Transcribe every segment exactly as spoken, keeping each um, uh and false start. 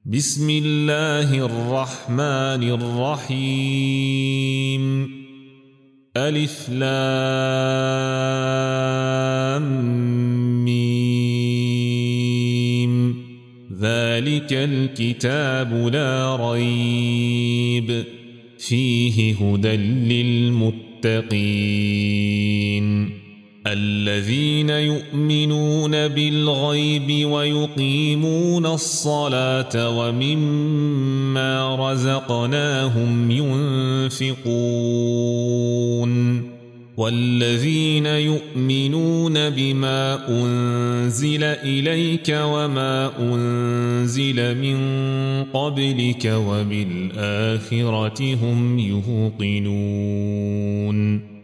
بسم الله الرحمن الرحيم ألف لام ميم ذلك الكتاب لا ريب فيه هدى للمتقين الذين يؤمنون بالغيب ويقيمون الصلاة ومما رزقناهم ينفقون والذين يؤمنون بما أنزل إليك وما أنزل من قبلك وبالآخرة هم يوقنون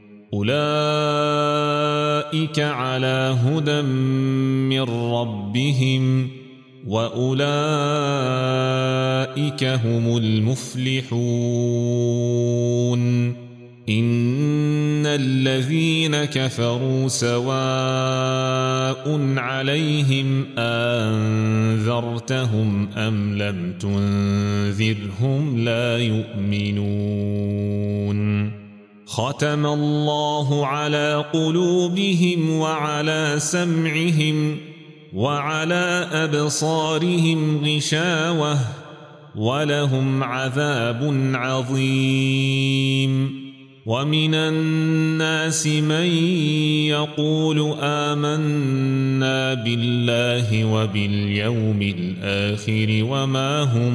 أولئك على هدى من ربهم وأولئك هم المفلحون إن الذين كفروا سواء عليهم أنذرتهم أم لم تنذرهم لا يؤمنون ختم الله على قلوبهم وعلى سمعهم وعلى أبصارهم غشاوة ولهم عذاب عظيم ومن الناس من يقول آمنا بالله وباليوم الآخر وما هم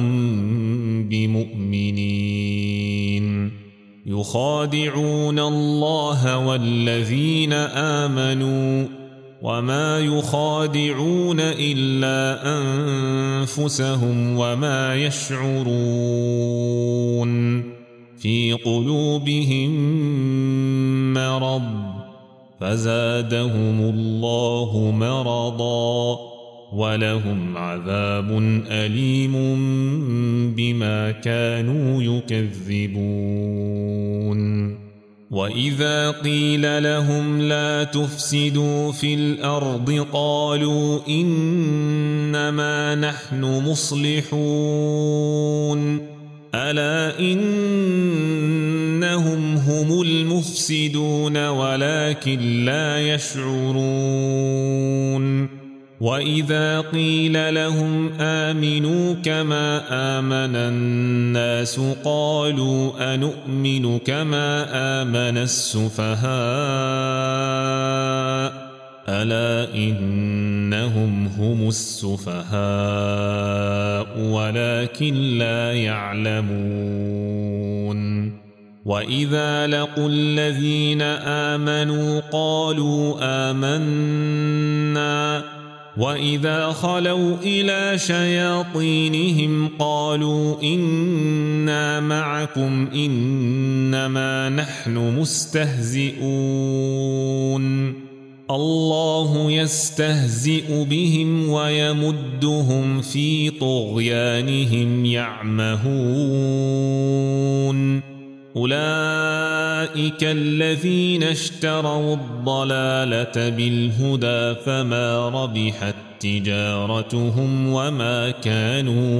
بمؤمنين يخادعون الله والذين آمنوا وما يخادعون إلا أنفسهم وما يشعرون في قلوبهم مرض فزادهم الله مرضا ولهم عذاب أليم بما كانوا يكذبون وإذا قيل لهم لا تفسدوا في الأرض قالوا إنما نحن مصلحون ألا إنهم هم المفسدون ولكن لا يشعرون وإذا قيل لهم آمنوا كما آمن الناس قالوا أنؤمن كما آمن السفهاء ألا إنهم هم السفهاء ولكن لا يعلمون وإذا لقوا الذين آمنوا قالوا آمنا وإذا خلوا إلى شياطينهم قالوا إنا معكم إنما نحن مستهزئون الله يستهزئ بهم ويمدهم في طغيانهم يعمهون أولئك الذين اشتروا الضلالة بالهدى فما ربحت تجارتهم وما كانوا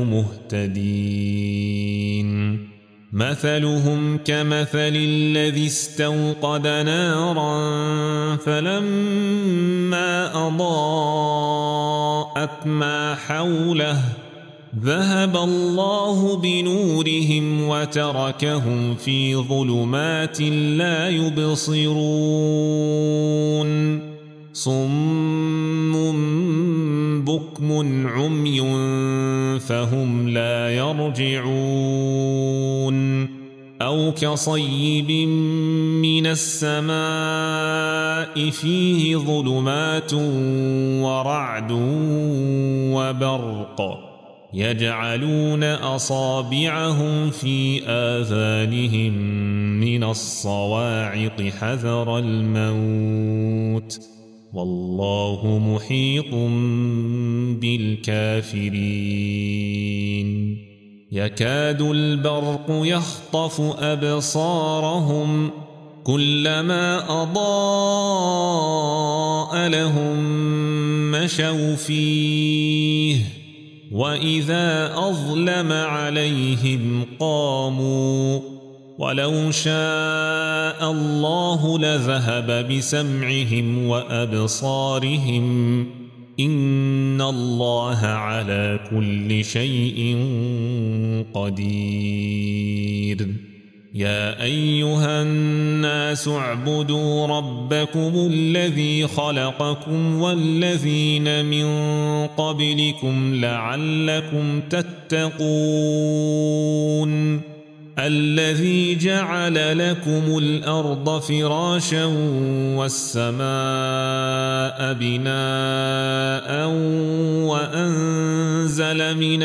مهتدين مثلهم كمثل الذي استوقد نارا فلما أضاءت ما حوله ذهب الله بنورهم وتركهم في ظلمات لا يبصرون صم بكم عمي فهم لا يرجعون أو كصيب من السماء فيه ظلمات ورعد وبرق يجعلون أصابعهم في آذانهم من الصواعق حذر الموت والله محيط بالكافرين يكاد البرق يخطف أبصارهم كلما أضاء لهم مشوا فيه وإذا أظلم عليهم قاموا ولو شاء الله لذهب بسمعهم وأبصارهم إن الله على كل شيء قدير يا أيها الناس اعبدوا ربكم الذي خلقكم والذين من قبلكم لعلكم تتقون الذي جعل لكم الأرض فراشا والسماء بناء وأنزل من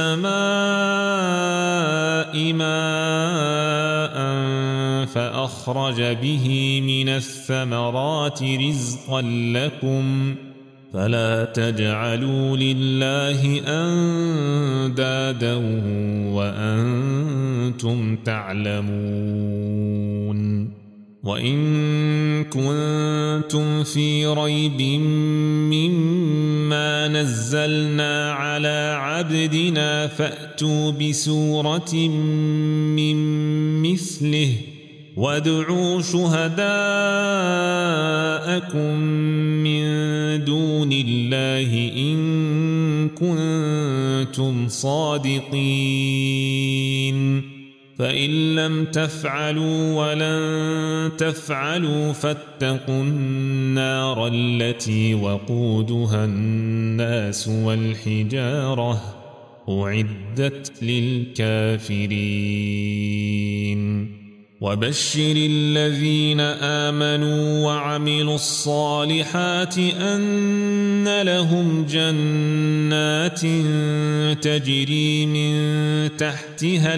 السماء ماء فأخرج به من الثمرات رزقا لكم فلا تجعلوا لله أندادا وأنتم تعلمون وإن كنتم في ريب مما نزلنا على عبدنا فأتوا بسورة من مثله وادعوا شهداءكم من دون الله إن كنتم صادقين فإن لم تفعلوا ولن تفعلوا فاتقوا النار التي وقودها الناس والحجارة أعدت للكافرين وبشر الذين آمنوا وعملوا الصالحات أن لهم جنات تجري من تحتها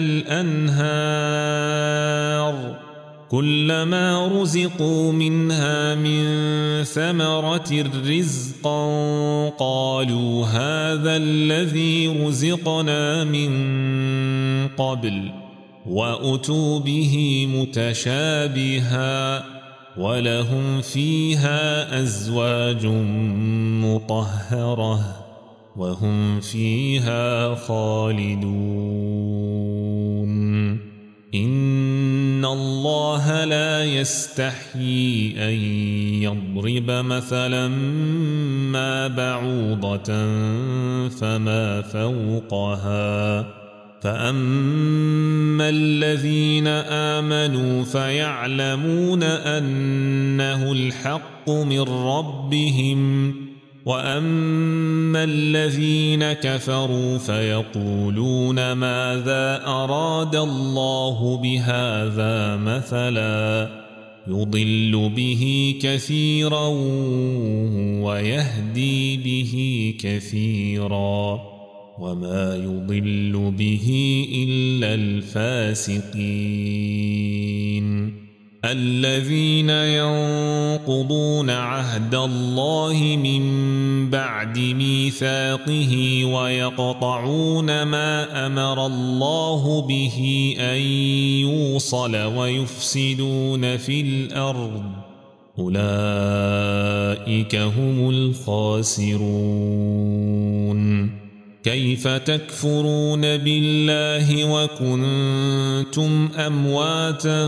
الأنهار كلما رزقوا منها من ثمرة رزقا قالوا هذا الذي رزقنا من قبل وأتوا به متشابها ولهم فيها أزواج مطهرة وهم فيها خالدون إن الله لا يستحيي أن يضرب مثلا ما بعوضة فما فوقها فأما الذين آمنوا فيعلمون أنه الحق من ربهم وأما الذين كفروا فيقولون ماذا أراد الله بهذا مثلا يضل به كثيرا ويهدي به كثيرا وما يضل به إلا الفاسقين الذين ينقضون عهد الله من بعد ميثاقه ويقطعون ما أمر الله به أن يوصل ويفسدون في الأرض أولئك هم الخاسرون كيف تكفرون بالله وكنتم أمواتا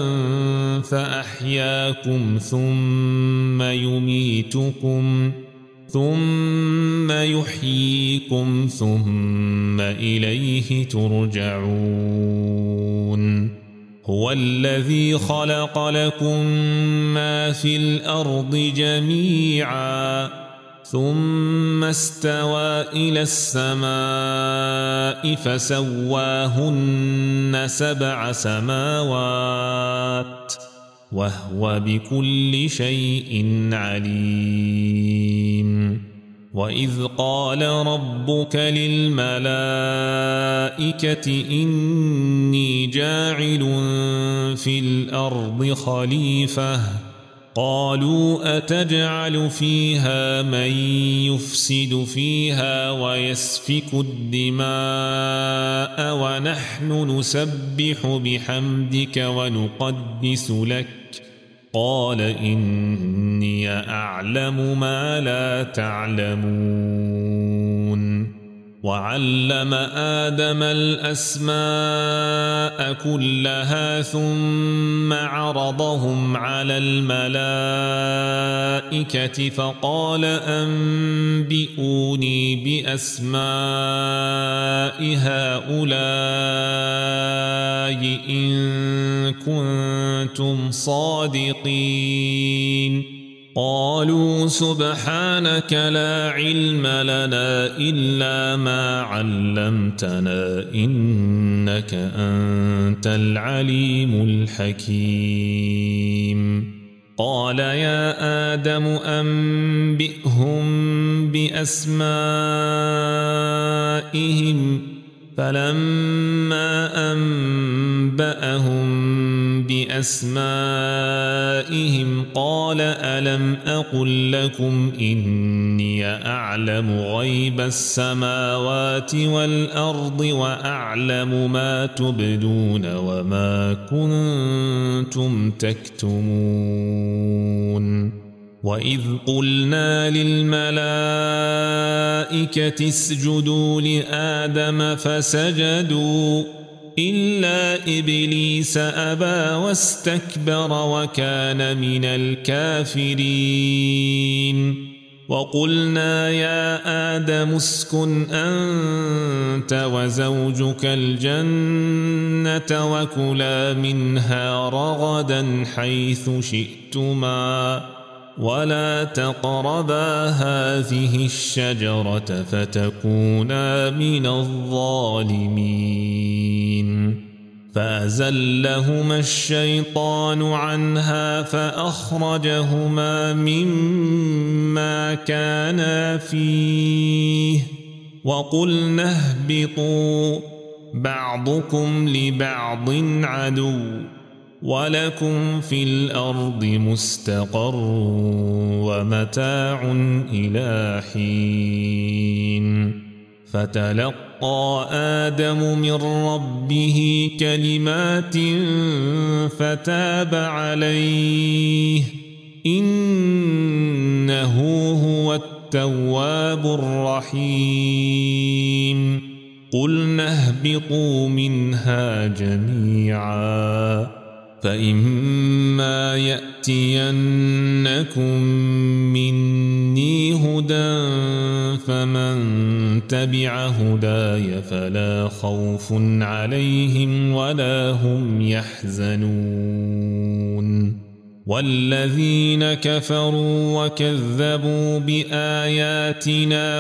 فأحياكم ثم يميتكم ثم يحييكم ثم إليه ترجعون هو الذي خلق لكم ما في الأرض جميعا ثم استوى إلى السماء فسواهن سبع سماوات وهو بكل شيء عليم وإذ قال ربك للملائكة إني جاعل في الأرض خليفة قالوا أتجعل فيها من يفسد فيها ويسفك الدماء ونحن نسبح بحمدك ونقدس لك قال إني أعلم ما لا تعلمون وعلم آدم الأسماء كلها ثم عرضهم على الملائكة فقال أنبئوني بأسماء هؤلاء إن كنتم صادقين قالوا سبحانك لا علم لنا إلا ما علمتنا إنك أنت العليم الحكيم قال يا آدم أنبئهم بأسمائهم فلما أنبأهم بأسمائهم قال ألم أقل لكم إني أعلم غيب السماوات والأرض وأعلم ما تبدون وما كنتم تكتمون وإذ قلنا للملائكة اسجدوا لآدم فسجدوا إلا إبليس أبى واستكبر وكان من الكافرين وقلنا يا آدم اسكن أنت وزوجك الجنة وكلا منها رغدا حيث شئتما ولا تقربا هذه الشجرة فتكونا من الظالمين فأزلهما الشيطان عنها فأخرجهما مما كانا فيه وقلنا اهبطوا بعضكم لبعض عدو ولكم في الأرض مستقر ومتاع إلى حين فتلقى آدم من ربه كلمات فتاب عليه إنه هو التواب الرحيم قلنا اهبطوا منها جميعا فإما يأتينكم مني هدى فمن تبع هداي فلا خوف عليهم ولا هم يحزنون والذين كفروا وكذبوا بآياتنا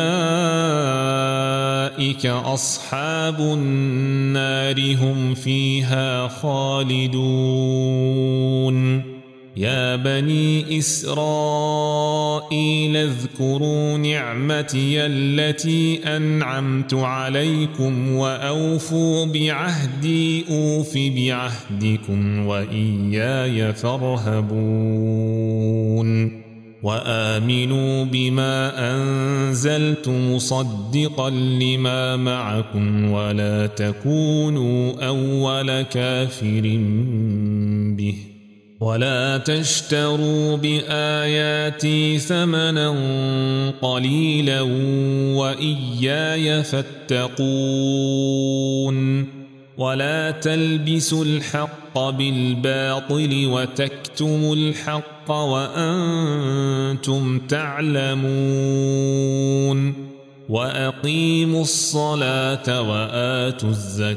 أولئك أصحاب النار هم فيها خالدون يا بني إسرائيل اذكروا نعمتي التي أنعمت عليكم وأوفوا بعهدي أوف بعهدكم وإياي فارهبون وآمنوا بما أنزلت مصدقا لما معكم ولا تكونوا أول كافر به ولا تشتروا بآياتي ثمنا قليلا وإياي فاتقون ولا تلبسوا الحق بالباطل وتكتموا الحق وأنتم تعلمون وأقيموا الصلاة وآتوا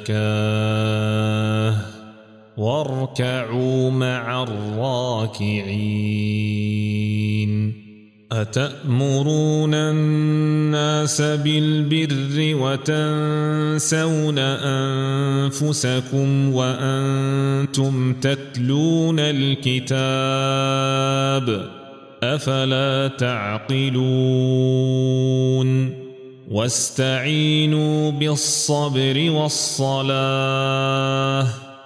الزكاة واركعوا مع الراكعين أتأمرون الناس بالبر وتنسون أنفسكم وأنتم تتلون الكتاب أفلا تعقلون واستعينوا بالصبر والصلاة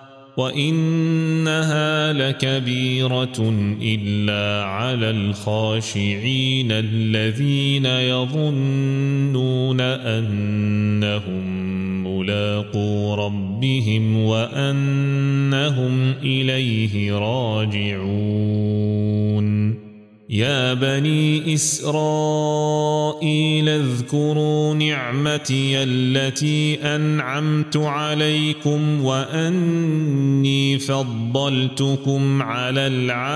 وإنها لكبيرة إلا على الخاشعين الذين يظنون أنهم ملاقو ربهم وأنهم إليه راجعون يا بني إسرائيل اذكروا نعمتي التي أنعمت عليكم وأني فضلتكم على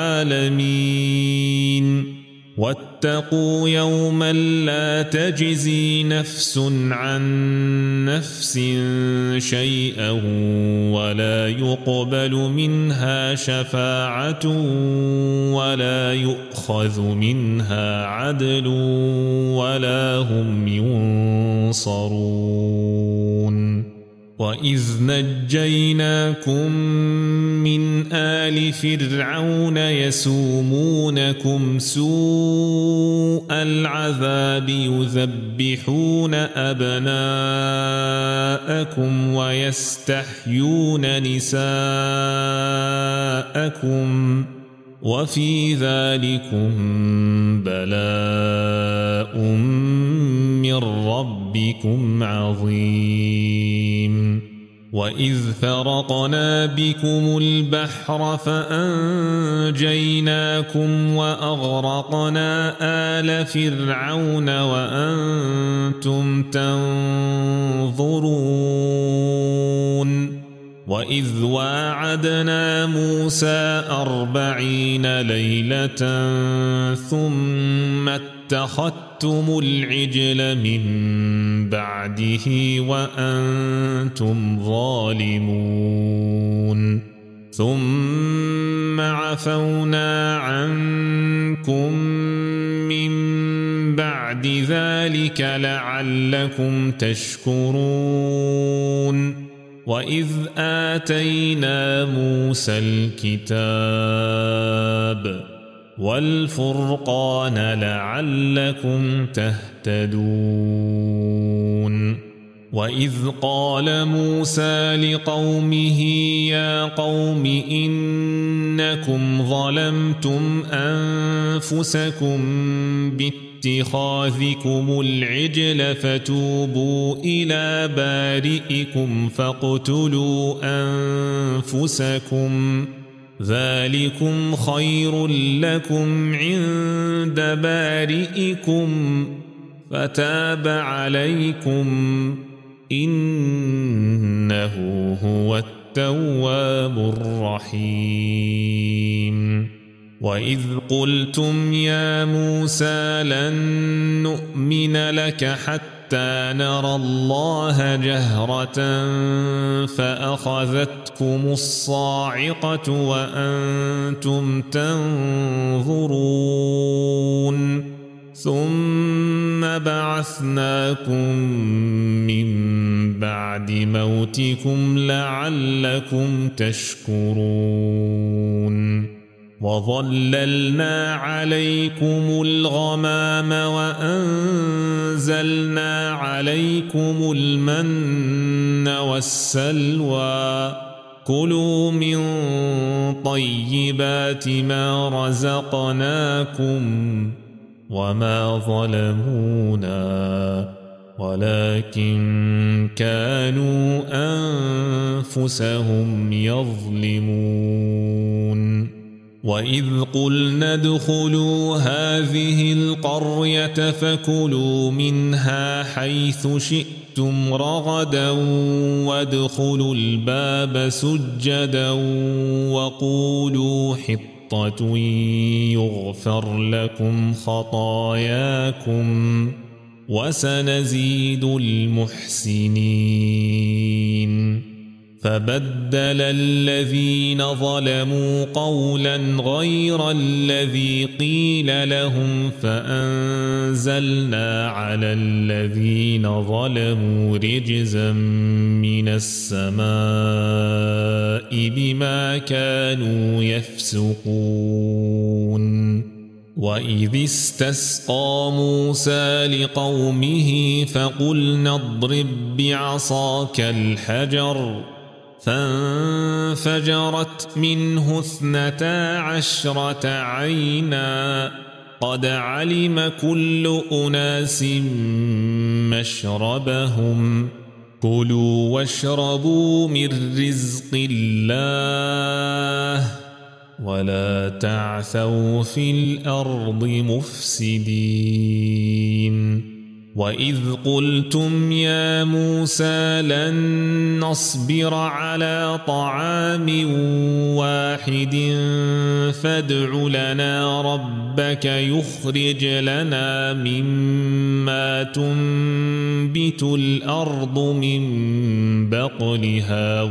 العالمين واتقوا يوما لا تجزي نفس عن نفس شيئا ولا يقبل منها شفاعة ولا يؤخذ منها عدل ولا هم ينصرون وإذ نجيناكم من آل فرعون يسومونكم سوء العذاب يذبحون أبناءكم ويستحيون نساءكم وفي ذلكم بلاء من ربكم عظيم وإذ فرقنا بكم البحر فأنجيناكم وأغرقنا آل فرعون وأنتم تنظرون وإذ واعدنا موسى أربعين ليلة ثم اتخذتم العجل من بعده وأنتم ظالمون ثم عفونا عنكم من بعد ذلك لعلكم تشكرون وإذ آتينا موسى الكتاب والفرقان لعلكم تهتدون وإذ قال موسى لقومه يا قوم إنكم ظلمتم أنفسكم باتخاذكم العجل فتوبوا إلى بارئكم فاقتلوا أنفسكم ذلكم خير لكم عند بارئكم فتاب عليكم إنه هو التواب الرحيم وإذ قلتم يا موسى لن نؤمن لك حتى نرى الله جهرة فأخذتكم الصاعقة وأنتم تنظرون ثم بعثناكم من بعد موتكم لعلكم تشكرون وظللنا عليكم الغمام وأنزلنا عليكم المن والسلوى كلوا من طيبات ما رزقناكم وما ظلمونا ولكن كانوا أنفسهم يظلمون وإذ قلنا ادخلوا هذه القرية فكلوا منها حيث شئتم رغدا وادخلوا الباب سجدا وقولوا حطة يغفر لكم خطاياكم وسنزيد المحسنين فبدل الذين ظلموا قولا غير الذي قيل لهم فأنزلنا على الذين ظلموا رجزا من السماء بما كانوا يفسقون وإذ استسقى موسى لقومه فقلنا اضرب بعصاك الحجر فانفجرت منه اثنتا عشرة عينا قد علم كل أناس مشربهم كلوا واشربوا من رزق الله ولا تعثوا في الأرض مفسدين وإذ قلتم يا موسى لن نصبر على طعام واحد فادع لنا ربك يخرج لنا مما تنبت الأرض من بقلها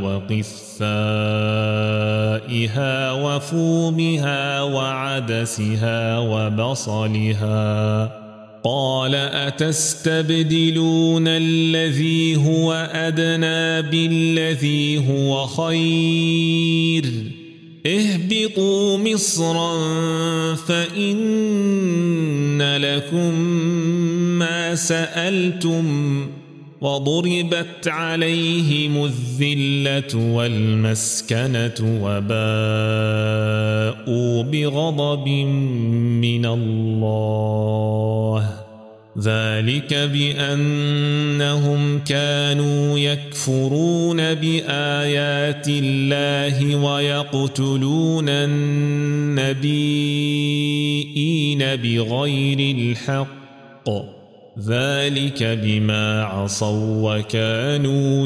وقثائها وفومها وعدسها وبصلها قال أتستبدلون الذي هو أدنى بالذي هو خير اهبطوا مصرا فإن لكم ما سألتم وضربت عليهم الذلة والمسكنة وباءوا بغضب من الله ذلك بأنهم كانوا يكفرون بآيات الله ويقتلون النبيين بغير الحق ذلك بما عصوا وكانوا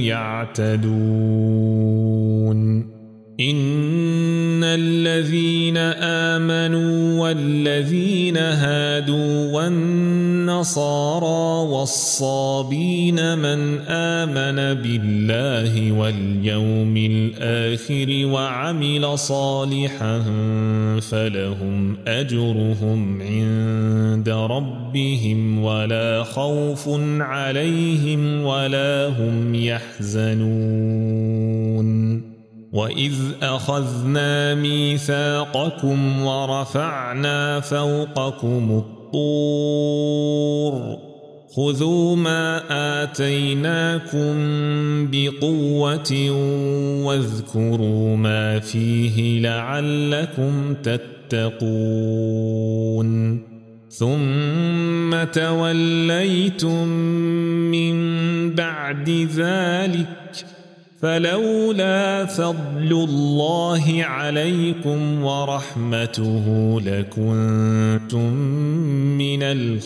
يعتدون إن الذين آمنوا والذين هادوا والنصارى والصابين من آمن بالله واليوم الآخر وعمل صالحا فلهم أجرهم عند ربهم ولا خوف عليهم ولا هم يحزنون وإذ أخذنا ميثاقكم ورفعنا فوقكم الطور خذوا ما آتيناكم بقوة واذكروا ما فيه لعلكم تتقون ثم توليتم من بعد ذلك فلولا فضل الله عليكم ورحمته لكنتم من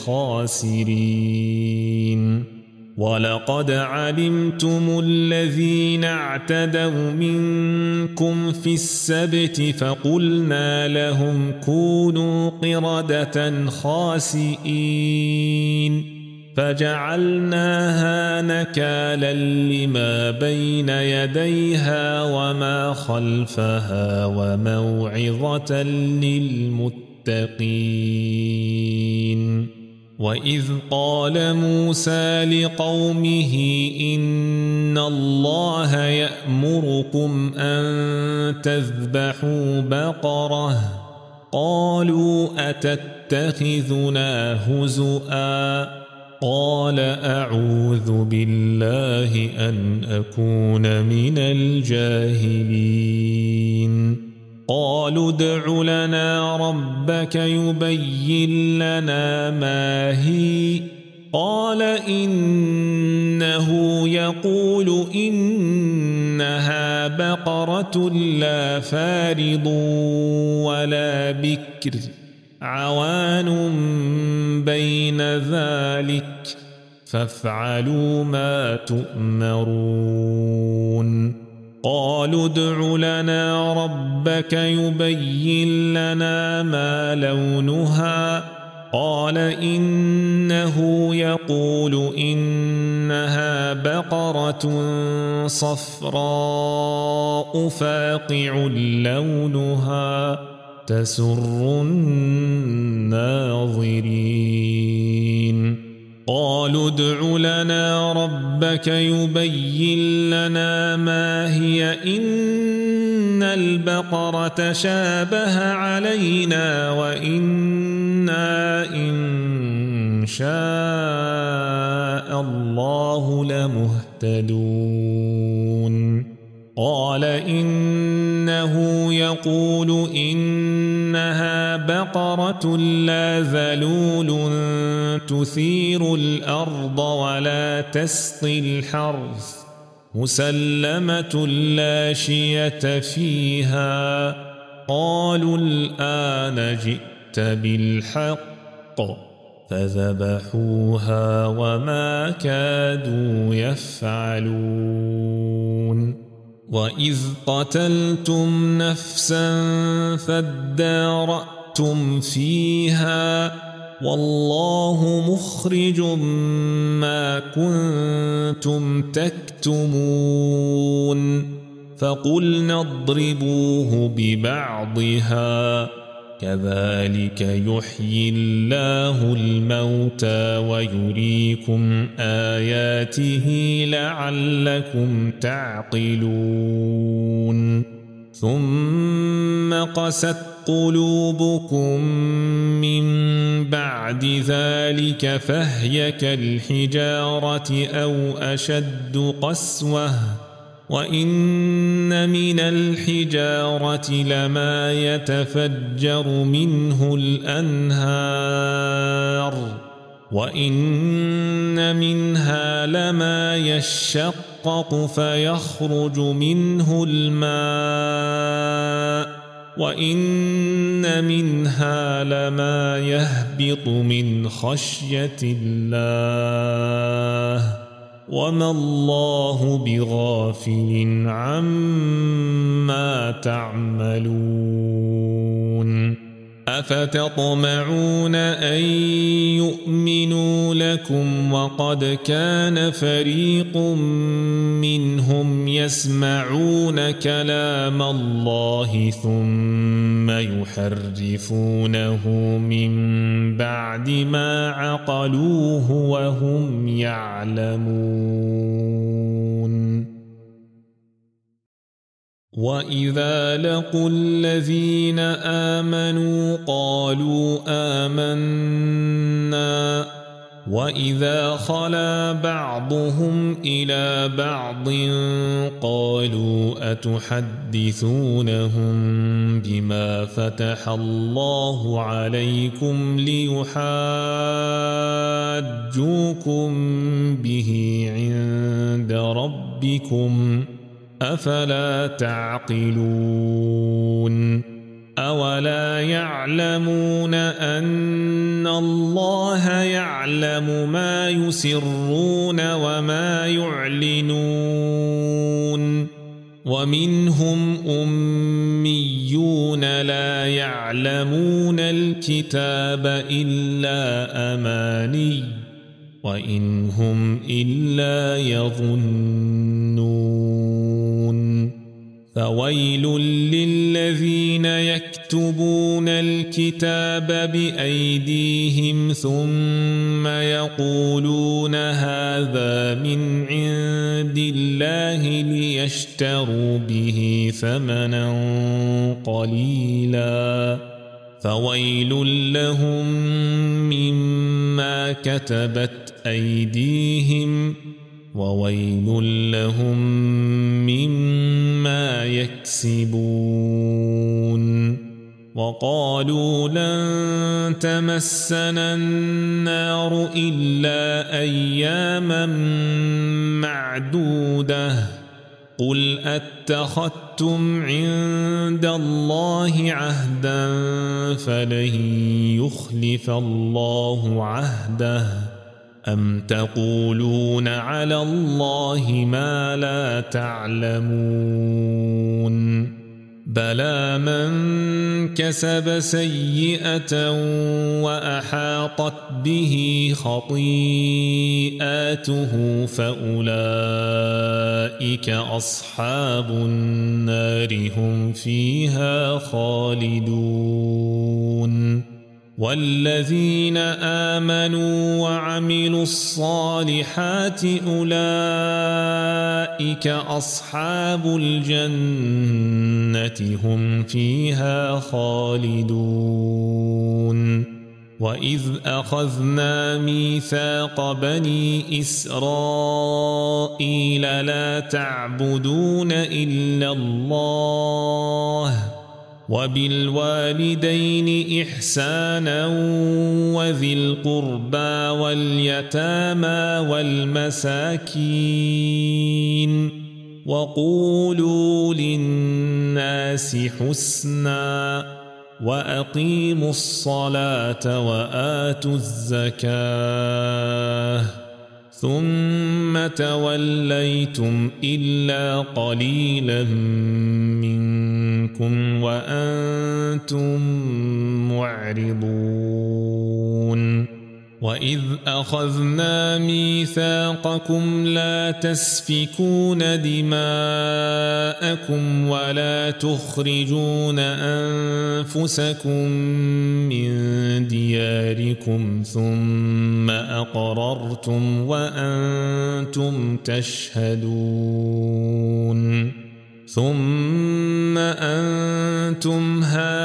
الخاسرين ولقد علمتم الذين اعتدوا منكم في السبت فقلنا لهم كونوا قردة خاسئين فجعلناها نكالا لما بين يديها وما خلفها وموعظة للمتقين وإذ قال موسى لقومه إن الله يأمركم أن تذبحوا بقرة قالوا أتتخذنا هزؤا قال أعوذ بالله أن أكون من الجاهلين قالوا ادع لنا ربك يبين لنا ما هي قال إنه يقول إنها بقرة لا فارض ولا بكر عوان بين ذلك فافعلوا ما تؤمرون قالوا ادع لنا ربك يبين لنا ما لونها قال إنه يقول إنها بقرة صفراء فاقع لونها تسر الناظرين قالوا ادع لنا ربك يبين لنا ما هي إن البقرة شابه علينا وإنا إن شاء الله لمهتدون قال إنه يقول إنها بقرة لا ذلول تثير الأرض ولا تسقي الحرث مسلمة لا شية فيها قالوا الآن جئت بالحق فذبحوها وما كادوا يفعلون وإذ قتلتم نفسا فادارأتم فيها والله مخرج ما كنتم تكتمون فقلنا اضربوه ببعضها كذلك يحيي الله الموتى ويريكم آياته لعلكم تعقلون ثم قست قلوبكم من بعد ذلك فهي كالحجارة أو أشد قسوة وإن من الحجارة لما يتفجر منه الأنهار وإن منها لما يشقق فيخرج منه الماء وإن منها لما يهبط من خشية الله وما الله بغافل عما تعملون أفتطمعون أن يؤمنوا لكم وقد كان فريق منهم يسمعون كلام الله ثم يحرفونه من بعد ما عقلوه وهم يعلمون وإذا لقوا الذين آمنوا قالوا آمنا وإذا خلا بعضهم إلى بعض قالوا أتحدثونهم بما فتح الله عليكم ليحاجوكم به عند ربكم أفلا تعقلون أولا يعلمون أن الله يعلم ما يسرون وما يعلنون ومنهم أميون لا يعلمون الكتاب إلا أماني وإن هم إلا يظنون فويل للذين يكتبون الكتاب بأيديهم ثم يقولون هذا من عند الله ليشتروا به ثمنا قليلا فويل لهم مما كتبت أيديهم وويل لهم مما يكسبون وقالوا لن تمسنا النار إلا أياما معدودة قل أتخذتم عند الله عهدا فلن يخلف الله عهده أم تقولون على الله ما لا تعلمون بلى من كسب سيئة وأحاطت به خطيئاته فأولئك أصحاب النار هم فيها خالدون والذين آمنوا وعملوا الصالحات أولئك أصحاب الجنة هم فيها خالدون وإذ أخذنا ميثاق بني إسرائيل لا تعبدون إلا الله وبالوالدين إحسانا وذي القربى واليتامى والمساكين وقولوا للناس حسنا وأقيموا الصلاة وآتوا الزكاة ثم توليتم إلا قليلا منكم وأنتم معرضون وإذ أخذنا ميثاقكم لا تسفكون دماءكم ولا تخرجون أنفسكم من دياركم ثم أقررتم وأنتم تشهدون ثم أنتم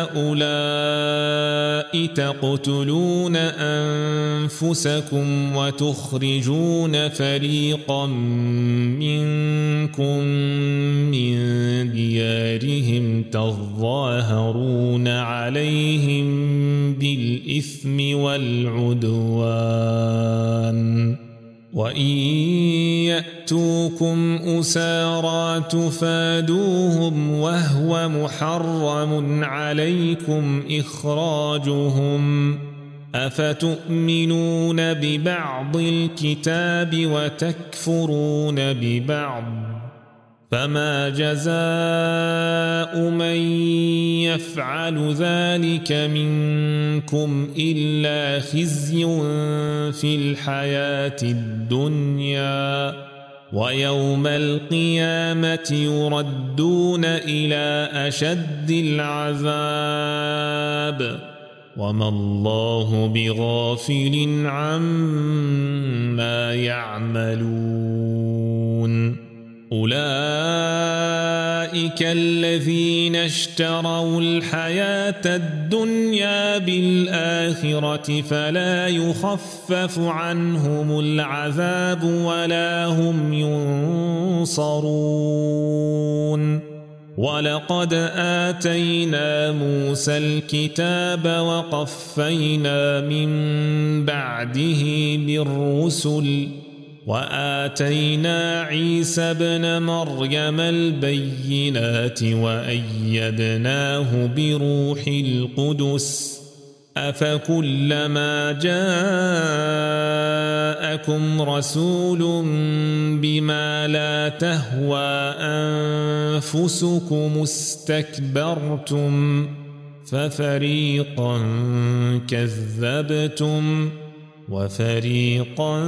هؤلاء تقتلون أنفسكم وتخرجون فريقا منكم من ديارهم تظاهرون عليهم بالإثم والعدوان وإن يأتوكم أسارى تفادوهم وهو محرم عليكم إخراجهم أفتؤمنون ببعض الكتاب وتكفرون ببعض فما جزاء من يفعل ذلك منكم إلا خزي في الحياة الدنيا ويوم القيامة يردون إلى أشد العذاب وما الله بغافل عما يعملون أولئك الذين اشتروا الحياة الدنيا بالآخرة فلا يخفف عنهم العذاب ولا هم ينصرون ولقد آتينا موسى الكتاب وقفينا من بعده بالرسل وآتينا عيسى ابن مريم البينات وأيدناه بروح القدس أفكلما جاءكم رسول بما لا تهوى أنفسكم استكبرتم ففريقا كذبتم وفريقا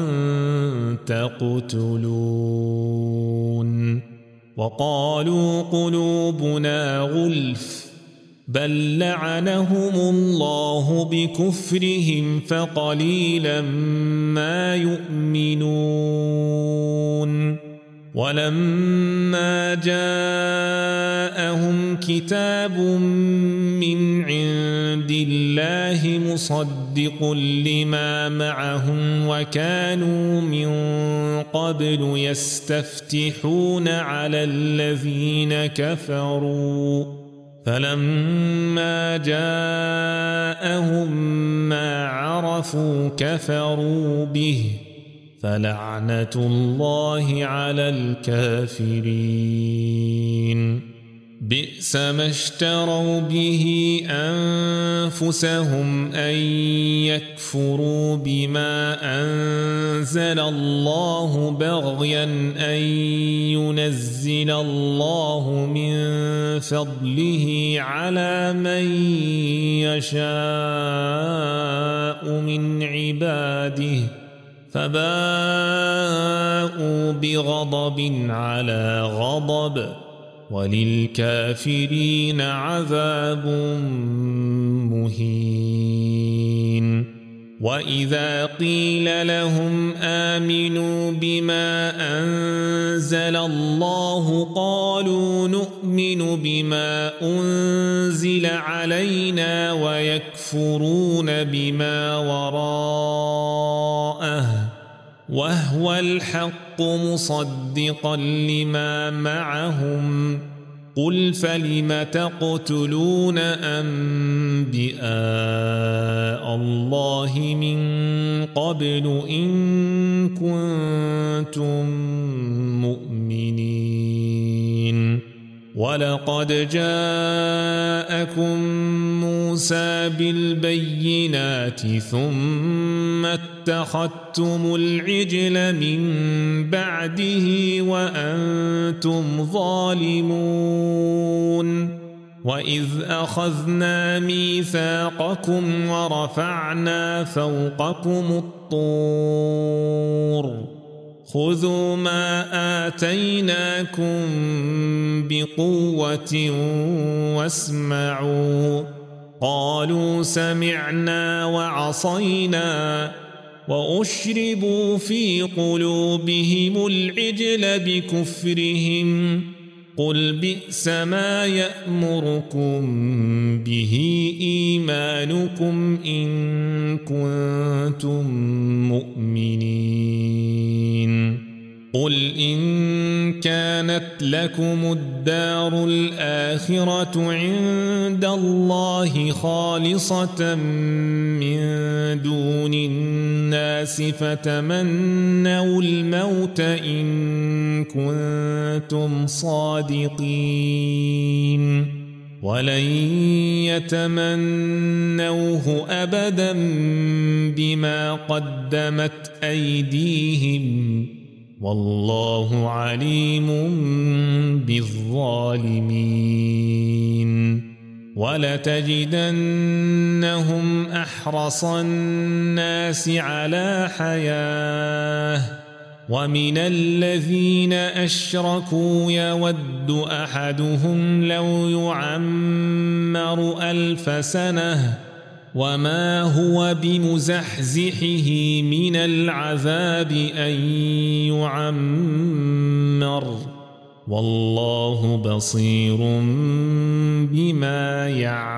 تقتلون وقالوا قلوبنا غلف بل لعنهم الله بكفرهم فقليلا ما يؤمنون ولما جاءهم كتاب من عند الله مصدق لما معهم وكانوا من قبل يستفتحون على الذين كفروا فلما جاءهم ما عرفوا كفروا به فلعنة الله على الكافرين بئس ما اشتروا به أنفسهم أن يكفروا بما أنزل الله بغيا أن ينزل الله من فضله على من يشاء من عباده فباءوا بغضب على غضب وللكافرين عذاب مهين وإذا قيل لهم آمنوا بما أنزل الله قالوا نؤمن بما أنزل علينا ويكفرون بما وراءه وهو الحق مصدقا لما معهم قل فلم تقتلون أنبياء الله من قبل إن كنتم مؤمنين ولقد جاءكم موسى بالبينات ثم اتخذتم العجل من بعده وأنتم ظالمون وإذ أخذنا ميثاقكم ورفعنا فوقكم الطور خذوا ما آتيناكم بقوة واسمعوا قالوا سمعنا وعصينا وأشربوا في قلوبهم العجل بكفرهم قل بئس ما يأمركم به إيمانكم إن كنتم مؤمنين قل إن كانت لكم الدار الآخرة عند الله خالصة من دون الناس فتمنوا الموت إن كنتم صادقين ولن يتمنوه أبدا بما قدمت أيديهم والله عليم بالظالمين ولتجدنهم أحرص الناس على حياة ومن الذين أشركوا يود أحدهم لو يعمر ألف سنة وما هو بمزحزحه من العذاب أن يعمر والله بصير بما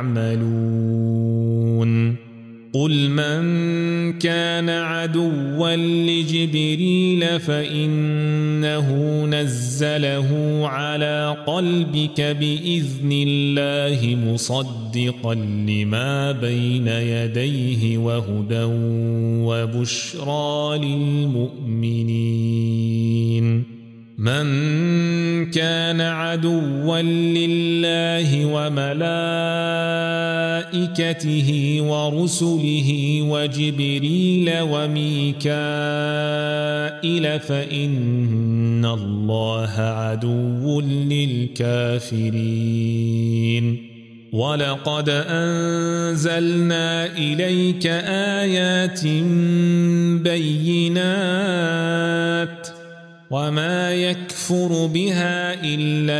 يعملون قل من كان عدوا لجبريل فإنه نزله على قلبك بإذن الله مصدقا لما بين يديه وهدى وبشرى للمؤمنين من كان عدوا لله وملائكته ورسله وجبريل وميكائيل فإن الله عدو للكافرين ولقد أنزلنا إليك آيات بينات وما يكفر بها إلا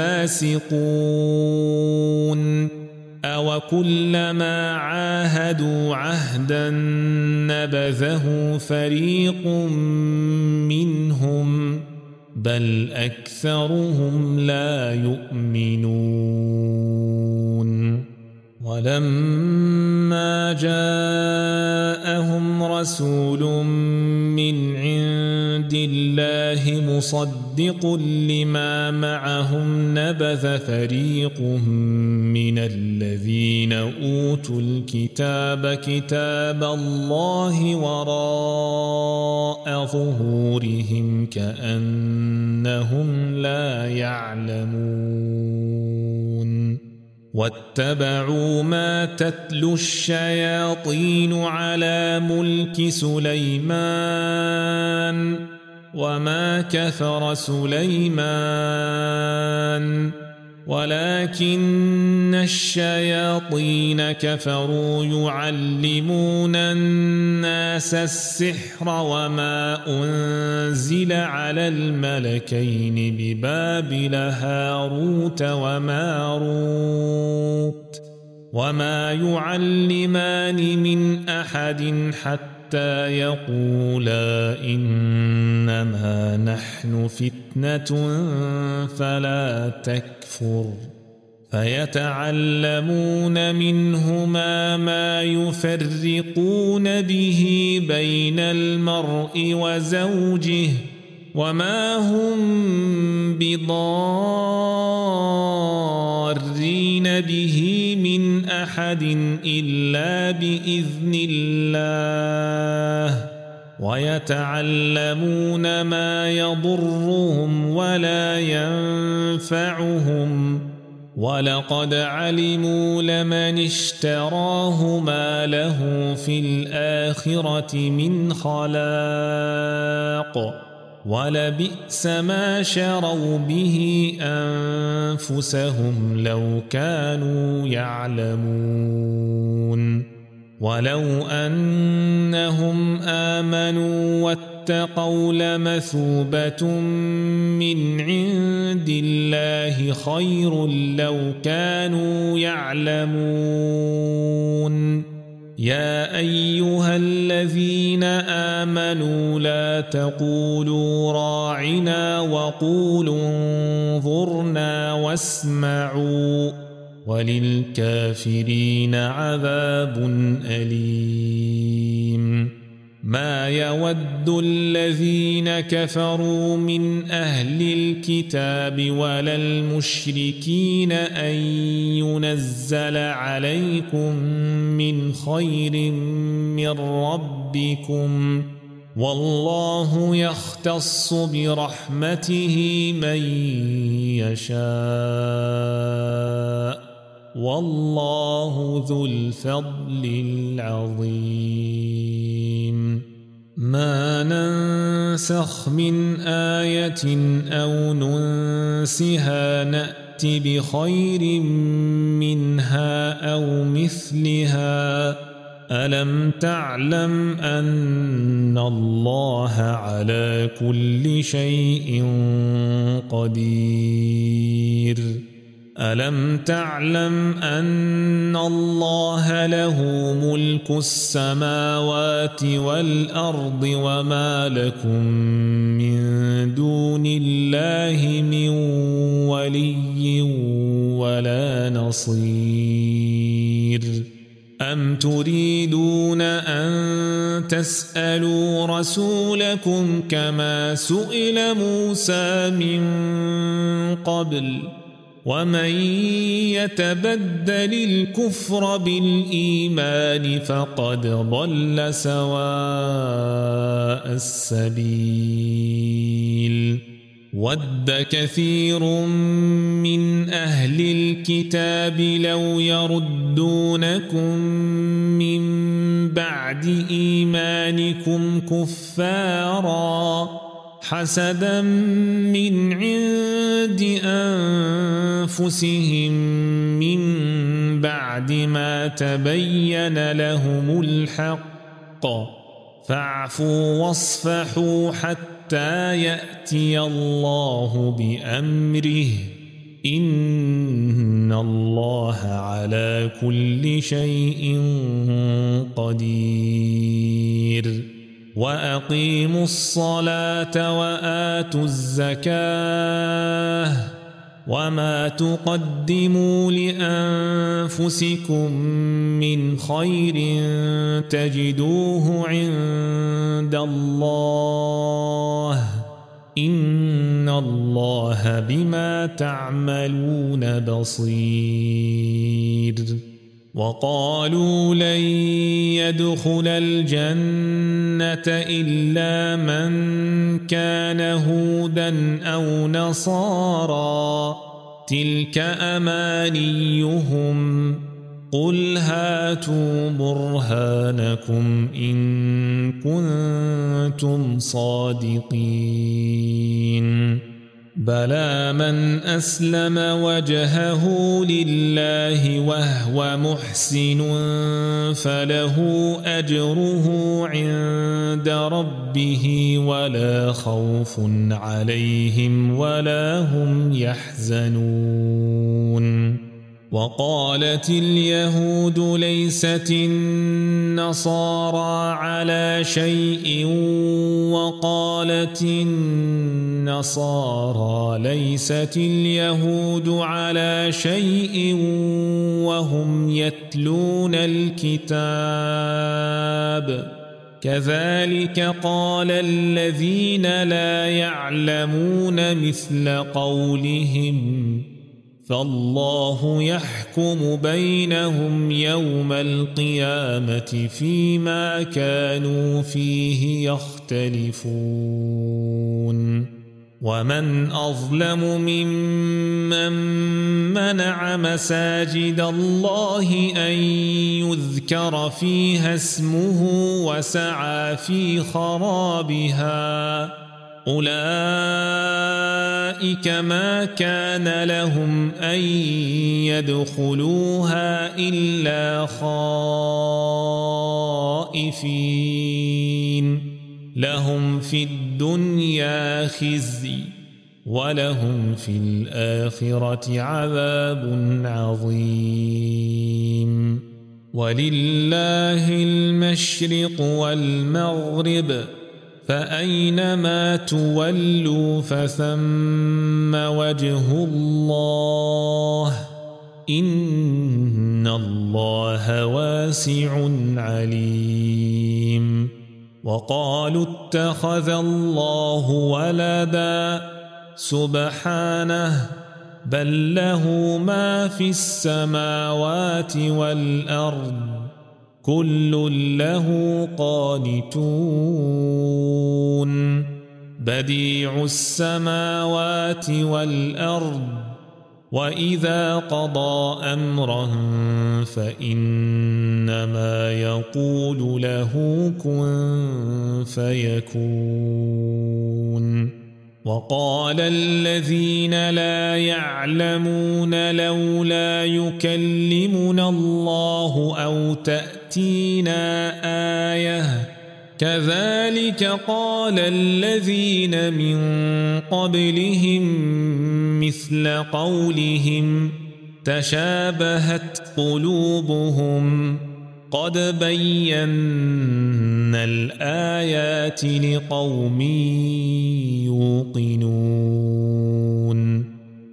الفاسقون أوكلما عاهدوا عهدا نبذه فريق منهم بل أكثرهم لا يؤمنون ولما جاءهم رسول من عند الله مصدق لما معهم نبذ فريق من الذين أوتوا الكتاب كتاب الله وراء ظهورهم كأنهم لا يعلمون واتبعوا ما تتلو الشياطين على ملك سليمان وما كفر سليمان ولكن الشياطين كفروا يعلمون الناس السحر وما أنزل على الملكين ببابل هاروت وماروت وما يعلمان من أحد حتى يقولا إنما نحن فتنة فلا تكفر فيتعلمون منهما ما يفرقون به بين المرء وزوجه وما هم بضارين به من أحد إلا بإذن الله ويتعلمون ما يضرهم ولا ينفعهم ولقد علموا لمن اشتراه ما له في الآخرة من خلاق ولبئس ما شروا به أنفسهم لو كانوا يعلمون ولو أنهم آمنوا واتقوا لمثوبة من عند الله خير لو كانوا يعلمون يا أيها الذين آمنوا لا تقولوا راعنا وقولوا انظرنا واسمعوا وللكافرين عذاب أليم ما يود الذين كفروا من أهل الكتاب ولا المشركين أن ينزل عليكم من خير من ربكم والله يختص برحمته من يشاء والله ذو الفضل العظيم ما ننسخ من آية أو ننسها نأت بخير منها أو مثلها ألم تعلم أن الله على كل شيء قدير ألم تعلم أن الله له ملك السماوات والأرض وما لكم من دون الله من ولي ولا نصير أم تريدون أن تسألوا رسولكم كما سئل موسى من قبل ومن يتبدل الكفر بالإيمان فقد ضل سواء السبيل ود كثير من أهل الكتاب لو يردونكم من بعد إيمانكم كفارا حسدا من عند أنفسهم من بعد ما تبين لهم الحق فاعفوا واصفحوا حتى يأتي الله بأمره إن الله على كل شيء قدير وأقيموا الصلاة وآتوا الزكاة وما تقدموا لأنفسكم من خير تجدوه عند الله إن الله بما تعملون بصير وقالوا لن يدخل الجنة إلا من كان هودا أو نصارى تلك أمانيهم قل هاتوا برهانكم إن كنتم صادقين بلى من أسلم وجهه لله وهو محسن فله أجره عند ربه ولا خوف عليهم ولا هم يحزنون وقالت اليهود ليست النصارى على شيء وقالت النصارى ليست اليهود على شيء وهم يتلون الكتاب كذلك قال الذين لا يعلمون مثل قولهم فالله يحكم بينهم يوم القيامة فيما كانوا فيه يختلفون ومن أظلم ممن منع مساجد الله أن يذكر فيها اسمه وسعى في خرابها أولئك ما كان لهم أن يدخلوها إلا خائفين لهم في الدنيا خزي ولهم في الآخرة عذاب عظيم ولله المشرق والمغرب فأينما تولوا فثم وجه الله إن الله واسع عليم وقالوا اتخذ الله ولدا سبحانه بل له ما في السماوات والأرض كل له قانتون بديع السماوات والأرض وإذا قضى أمرا فإنما يقول له كن فيكون وقال الذين لا يعلمون لولا يكلمنا الله أو تأتينا آية كذلك قال الذين من قبلهم مثل قولهم تشابهت قلوبهم قد بينا الآيات لقوم يوقنون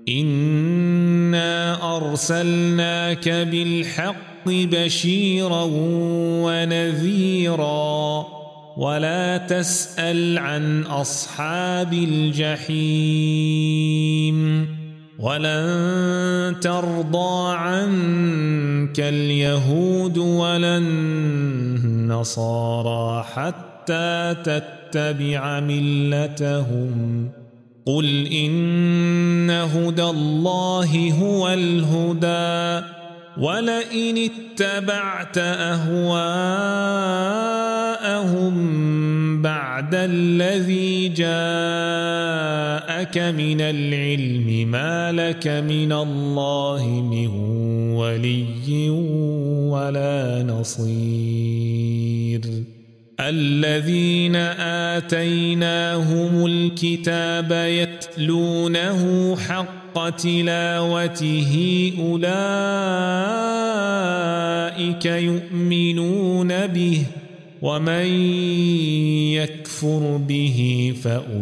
إنا أرسلناك بالحق بشيرا ونذيرا ولا تسأل عن أصحاب الجحيم ولن ترضى عنك اليهود ولا النصارى حتى تتبع ملتهم قل إن هدى الله هو الهدى ولئن اتبعت أهواءهم بعد الذي جاءك من العلم ما لك من الله من ولي ولا نصير الذين آتيناهم الكتاب يتلونه حق تلاوته أولئك يؤمنون به ومن يكفر به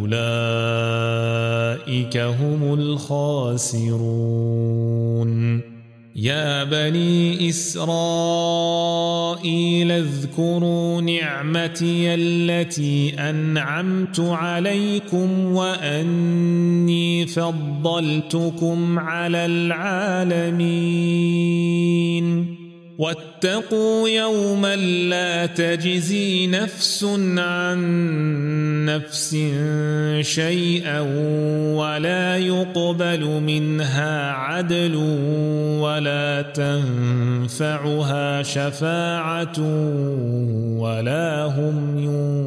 فأولئك هم الخاسرون يا بني إسرائيل اذكروا نعمتي التي أنعمت عليكم وأني فضلتكم على العالمين واتقوا يوما لا تجزي نفس عن نفس شيئا ولا يقبل منها عدل ولا تنفعها شفاعة ولا هم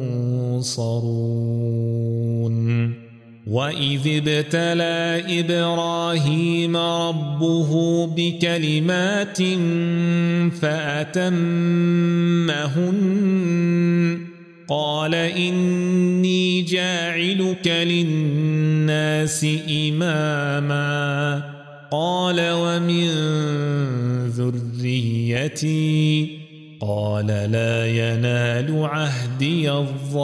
ينصرون وإذ ابتلى إبراهيم ربه بكلمات فأتمهن قال إني جاعلك للناس إماما قال ومن ذريتي قال لا ينال عهدي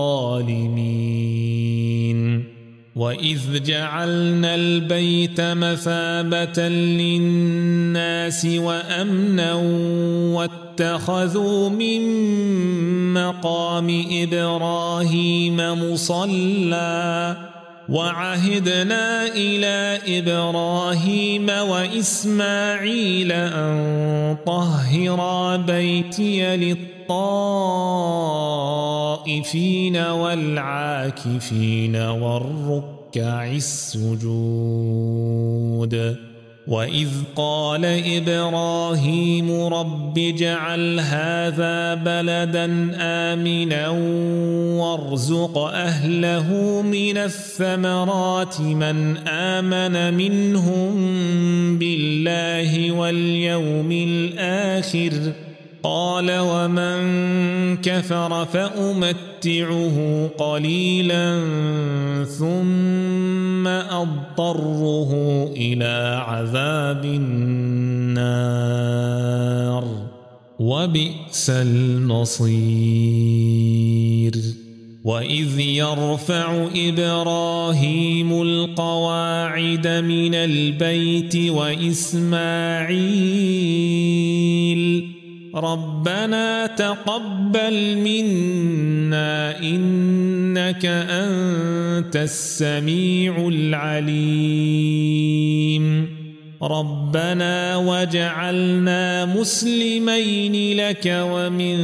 الظالمين وإذ جعلنا البيت مثابة للناس وأمنا واتخذوا من مقام إبراهيم مصلى وعهدنا إلى إبراهيم وإسماعيل أن طهرا بيتي للطائفين والعاكفين والركع ركع السجود وإذ قال إبراهيم رب اجعل هذا بلدا آمنا وارزق أهله من الثمرات من آمن منهم بالله واليوم الآخر قال ومن كفر فأمتعه قليلا ثم أضطره إلى عذاب النار وبئس المصير وإذ يرفع إبراهيم القواعد من البيت وإسماعيل ربنا تقبل منا إنك أنت السميع العليم ربنا وجعلنا مسلمين لك ومن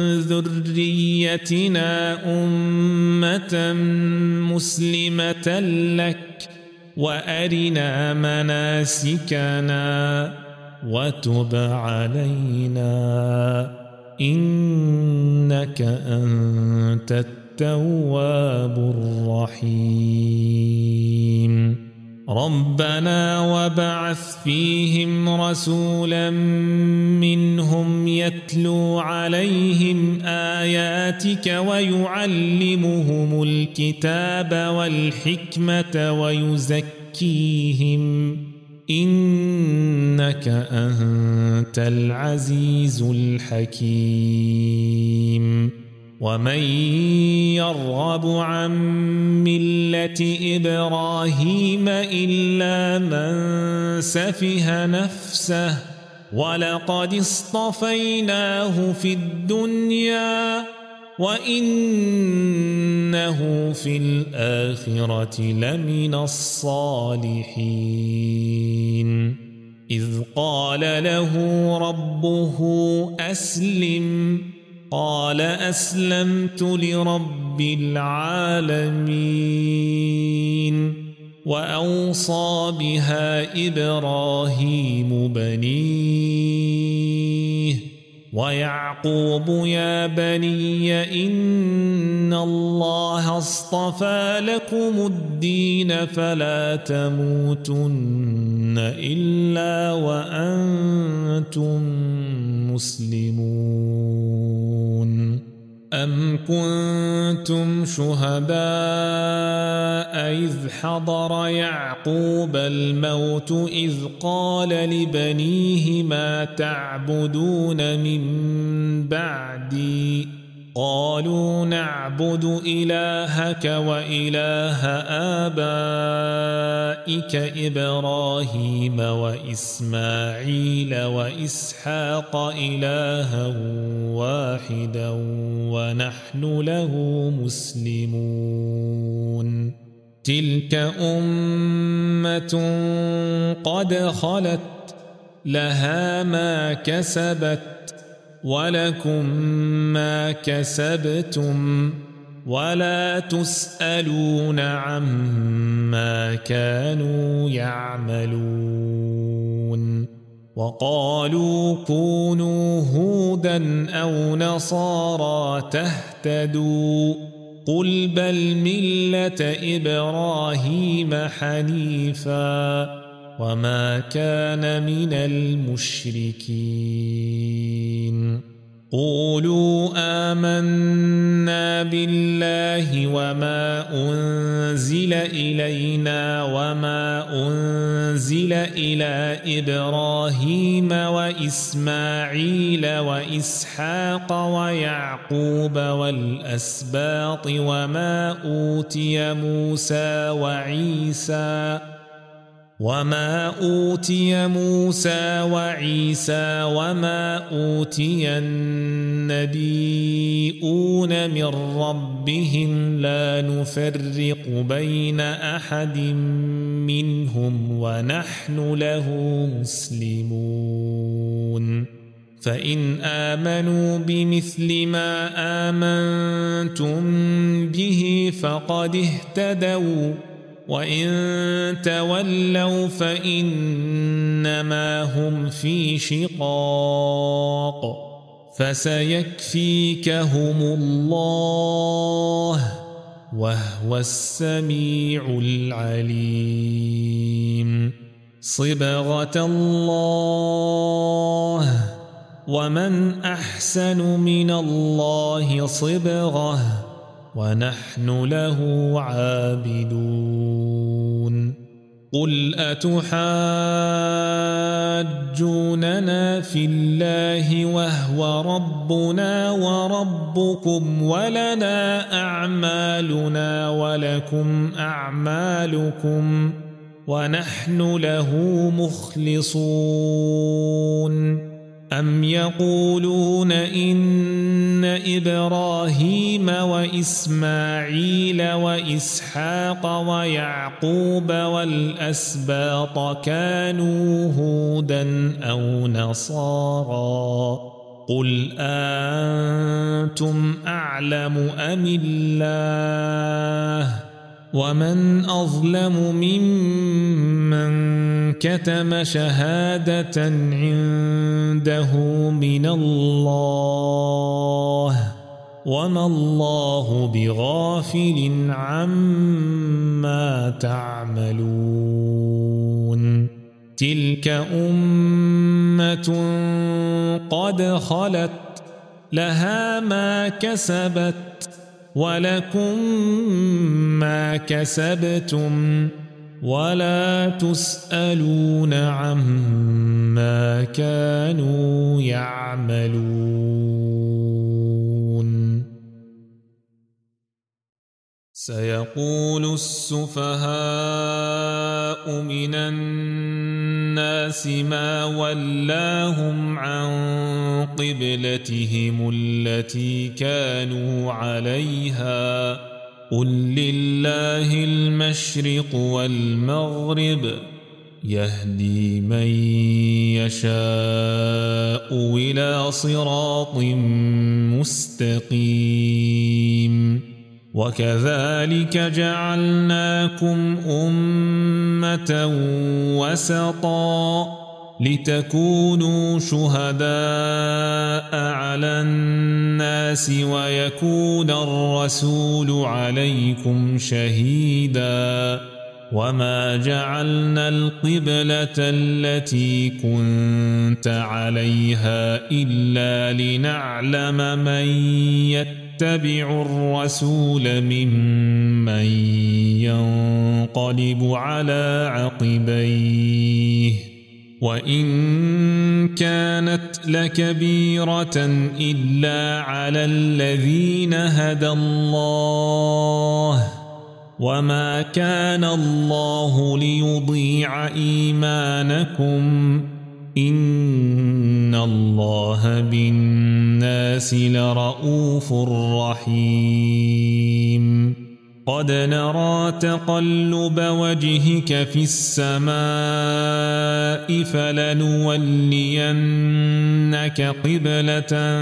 ذريتنا أمة مسلمة لك وأرنا مناسكنا وتب علينا إنك أنت التواب الرحيم ربنا وبعث فيهم رسولا منهم يتلو عليهم آياتك ويعلمهم الكتاب والحكمة ويزكيهم إنك أنت العزيز الحكيم ومن يرغب عن ملة إبراهيم إلا من سفه نفسه ولقد اصطفيناه في الدنيا وإنه في الآخرة لمن الصالحين إذ قال له ربه أسلم قال أسلمت لرب العالمين وأوصى بها إبراهيم بنيه ويعقوب يا بني إن الله اصطفى لكم الدين فلا تموتن إلا وأنتم مسلمون أم كنتم شهداء إذ حضر يعقوب الموت إذ قال لبنيه ما تعبدون من بعدي قالوا نعبد إلهك وإله آبائك إبراهيم وإسماعيل وإسحاق إلها واحدا ونحن له مسلمون تلك أمة قد خلت لها ما كسبت ولكم ما كسبتم ولا تسألون عما كانوا يعملون وقالوا كونوا هودا أو نصارى تهتدوا قل بل ملة إبراهيم حنيفا وما كان من المشركين قولوا آمنا بالله وما أنزل إلينا وما أنزل إلى إبراهيم وإسماعيل وإسحاق ويعقوب والأسباط وما أوتي موسى وعيسى وما أوتي موسى وعيسى وما أوتي النبيون من ربهم لا نفرق بين أحد منهم ونحن له مسلمون فإن آمنوا بمثل ما آمنتم به فقد اهتدوا وإن تولوا فإنما هم في شقاق فسيكفيكهم الله وهو السميع العليم. صبغة الله ومن أحسن من الله صبغة ونحن له عابدون. قل أتحاجوننا في الله وهو ربنا وربكم ولنا أعمالنا ولكم أعمالكم ونحن له مخلصون. أم يقولون إن إبراهيم وإسماعيل وإسحاق ويعقوب والأسباط كانوا هودا أو نصارى قل أنتم أعلم أم الله ومن أظلم ممن كتم شهادة عنده من الله وما الله بغافل عما تعملون. تلك أمة قد خلت لها ما كسبت ولكم ما كسبتم ولا تسألون عما كانوا يعملون. سيقول السفهاء من الناس ما ولاهم عن قبلتهم التي كانوا عليها قل لله المشرق والمغرب يهدي من يشاء إلى صراط مستقيم. وكذلك جعلناكم أمة وسطا لتكونوا شهداء على الناس ويكون الرسول عليكم شهيدا وما جعلنا القبلة التي كنت عليها إلا لنعلم من يتبع الرسول ممن ينقلب على عقبيه وإن كانت لكبيرة إلا على الذين هدى الله وما كان الله ليضيع إيمانكم إن الله بالناس لرؤوف رحيم. قد نرى تقلب وجهك في السماء فلنولينك قبلة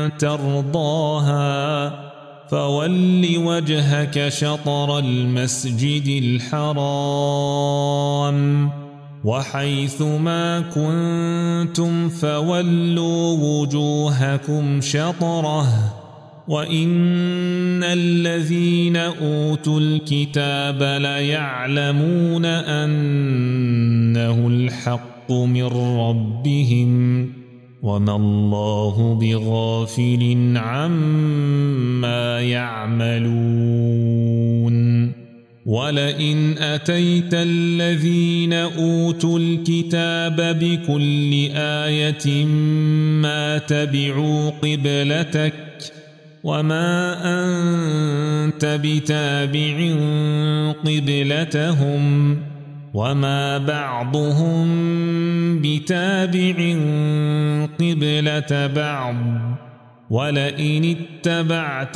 ترضاها فول وجهك شطر المسجد الحرام وحيث ما كنتم فولوا وجوهكم شطره وإن الذين أوتوا الكتاب ليعلمون أنه الحق من ربهم وما الله بغافل عما يعملون. ولئن أتيت الذين أوتوا الكتاب بكل آية ما تبعوا قبلتك وما أنت بتابع قبلتهم وما بعضهم بتابع قبلة بعض ولئن اتبعت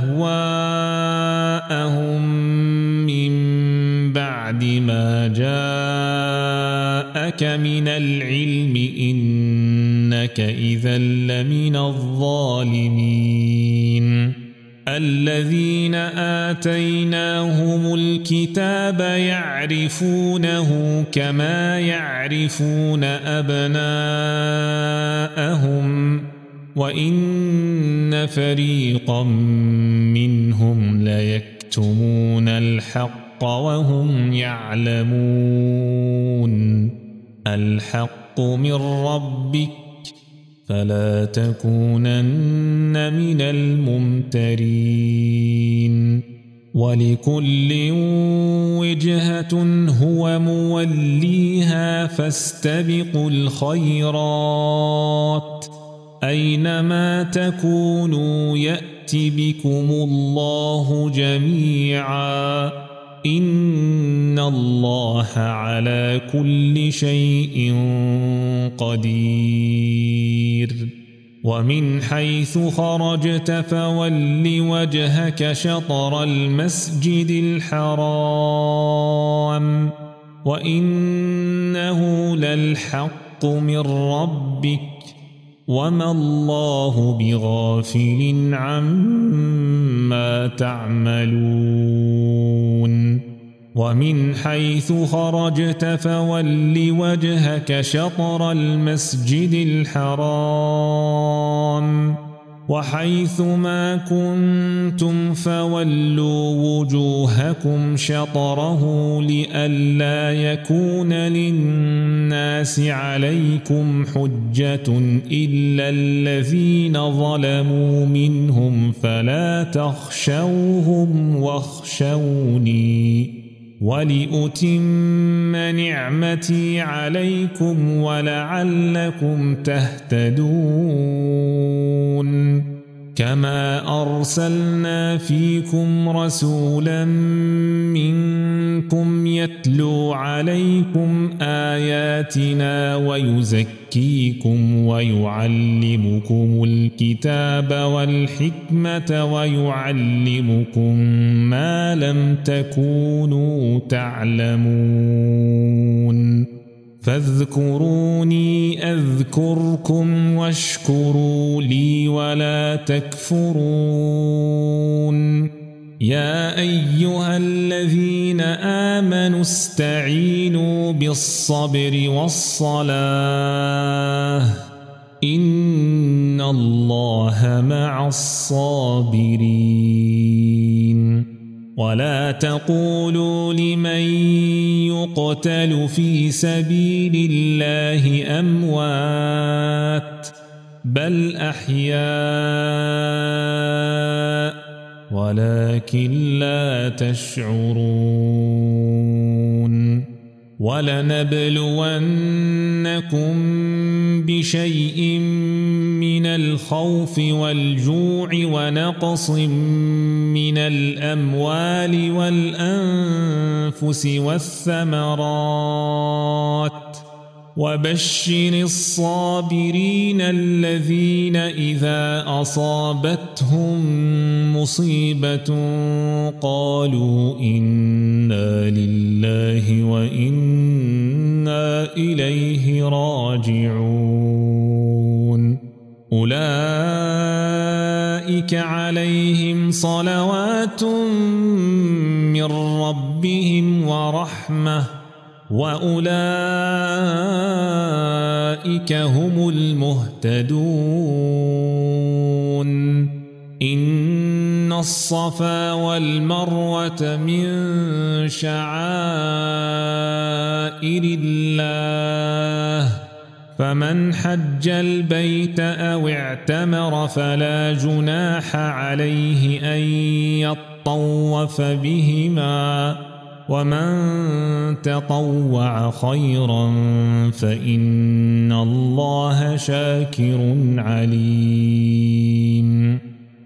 أهواءهم من بعد ما جاءك من العلم إنك إذا لمن الظالمين. الذين آتيناهم الكتاب يعرفونه كما يعرفون أبناءهم وإن فريقا منهم ليكتمون الحق وهم يعلمون الحق من ربك فلا تكونن من الممترين ولكل وجهة هو موليها فاستبقوا الخيرات أينما تكونوا يأت بكم الله جميعا إن الله على كل شيء قدير ومن حيث خرجت فول وجهك شطر المسجد الحرام وإنه للحق من ربك وما الله بغافل عما تعملون ومن حيث خرجت فول وجهك شطر المسجد الحرام وحيث ما كنتم فولوا وجوهكم شطره لئلا يكون للناس عليكم حجة إلا الذين ظلموا منهم فلا تخشوهم واخشوني ولأتم نعمتي عليكم ولعلكم تهتدون كما أرسلنا فيكم رسولا منكم يتلو عليكم آياتنا ويزكيكم ويعلمكم الكتاب والحكمة ويعلمكم ما لم تكونوا تعلمون فاذكروني أذكركم واشكروا لي ولا تكفرون يا أيها الذين آمنوا استعينوا بالصبر والصلاة إن الله مع الصابرين ولا تقولوا لمن يقتل في سبيل الله أموات بل أحياء ولكن لا تشعرون ولنبلونكم بشيء من الخوف والجوع ونقص من الأموال والأنفس والثمرات وبشر الصابرين الذين إذا أصابتهم مصيبة قالوا إنا لله وإنا إليه راجعون أولئك عليهم صلوات من ربهم ورحمة وأولئك هم المهتدون إن الصفا والمروة من شعائر الله فمن حج البيت أو اعتمر فلا جناح عليه أن يطوف بهما ومن تطوع خيرا فإن الله شاكر عليم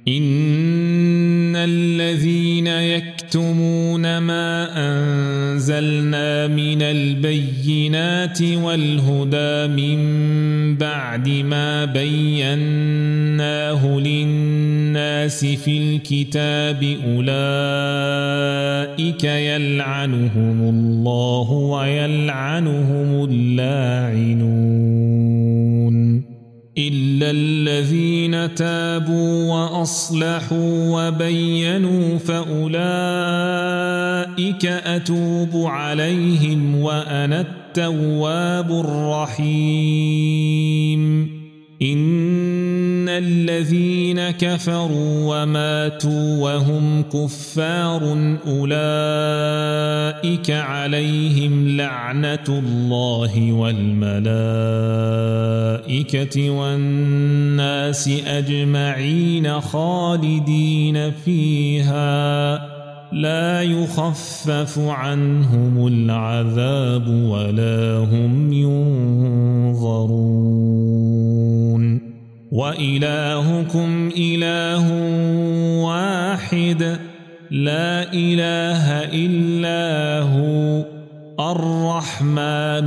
إن الذين يكتمون ما أنزلنا من البينات والهدى من بعد ما بيناه للناس في الكتاب أولئك يلعنهم الله ويلعنهم اللاعنون إلا الذين تابوا وأصلحوا وبينوا فأولئك أتوب عليهم وأنا التواب الرحيم إن الذين كفروا وماتوا وهم كفار أولئك عليهم لعنة الله والملائكة والناس أجمعين خالدين فيها لا يخفف عنهم العذاب ولا هم ينظرون وإلهكم إله واحد لا إله إلا هو الرحمن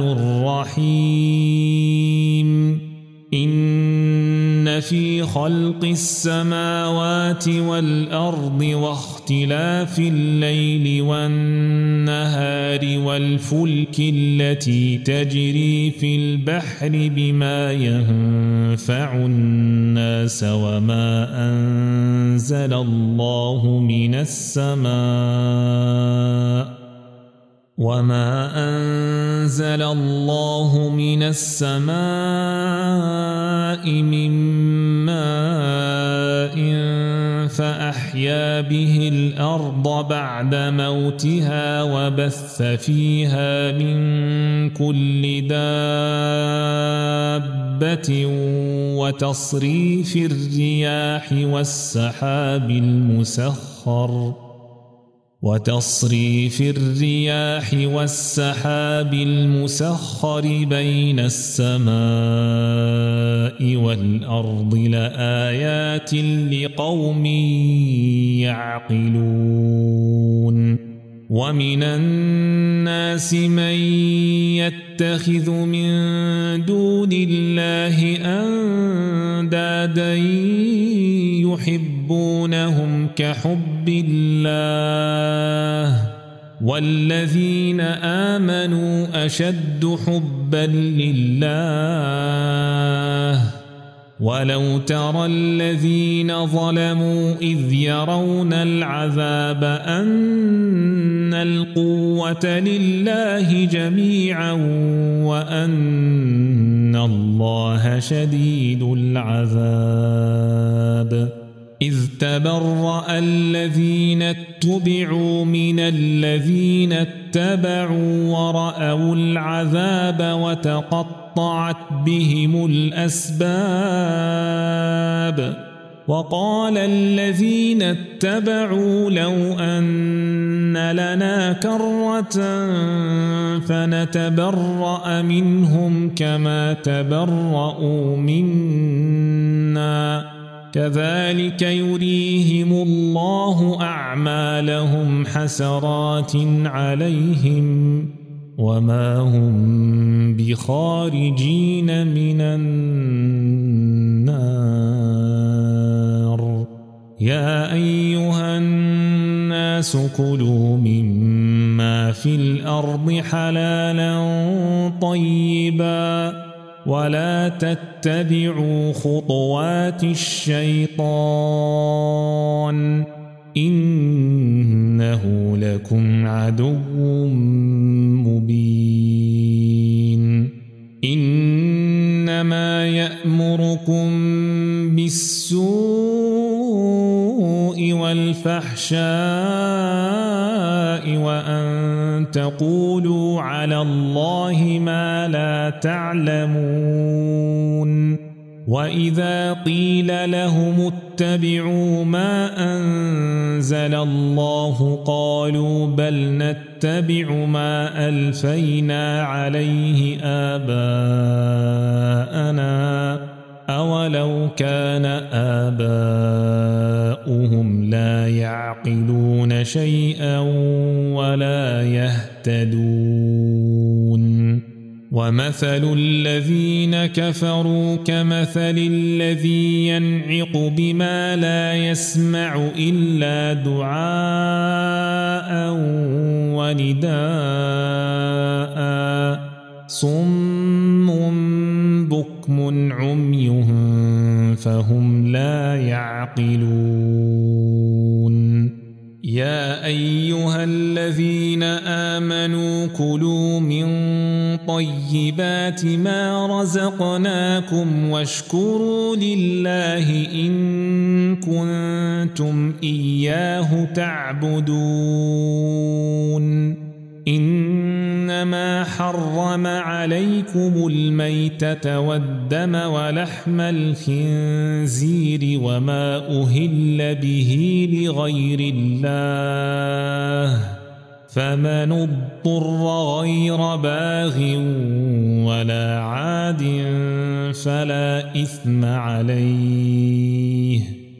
الرحيم إن في خلق السماوات والأرض واختلاف الليل والنهار والفلك التي تجري في البحر بما ينفع الناس وما أنزل الله من السماء وما أنزل الله من السماء من ماء فأحيا به الأرض بعد موتها وبث فيها من كل دابة وتصريف الرياح والسحاب المسخر وتصريف الرياح والسحاب المسخر بين السماء والأرض لآيات لقوم يعقلون ومن الناس من يتخذ من دون الله أندادا يحبونهم كحب الله والذين آمنوا أشد حبا لله ولو ترى الذين ظلموا إذ يرون العذاب أن القوة لله جميعا وأن الله شديد العذاب إذ تبرأ الذين اتبعوا من الذين اتبعوا ورأوا العذاب وتقطعت بهم الأسباب وقال الذين اتبعوا لو أن لنا كرة فنتبرأ منهم كما تبرأوا منا كذلك يريهم الله أعمالهم حسرات عليهم وما هم بخارجين من النار يا أيها الناس كلوا مما في الأرض حلالا طيبا ولا تتبعوا خطوات الشيطان إنه لكم عدو مبين إنما يأمركم بالسوء والفحشاء وأن تقولوا على الله ما لا تعلمون وإذا قيل لهم اتبعوا ما أنزل الله قالوا بل نتبع ما ألفينا عليه آباءنا أولو كان آباؤهم لا يعقلون شيئا ولا يهتدون ومثل الذين كفروا كمثل الذي ينعق بما لا يسمع إلا دعاء ونداء صم بكم عمي فهم لا يعقلون يا أيها الذين آمنوا كلوا من طيبات ما رزقناكم واشكروا لله إن كنتم إياه تعبدون إنما حرم عليكم الميتة والدم ولحم الخنزير وما أهل به لغير الله فمن اضطر غير باغ ولا عاد فلا إثم عليه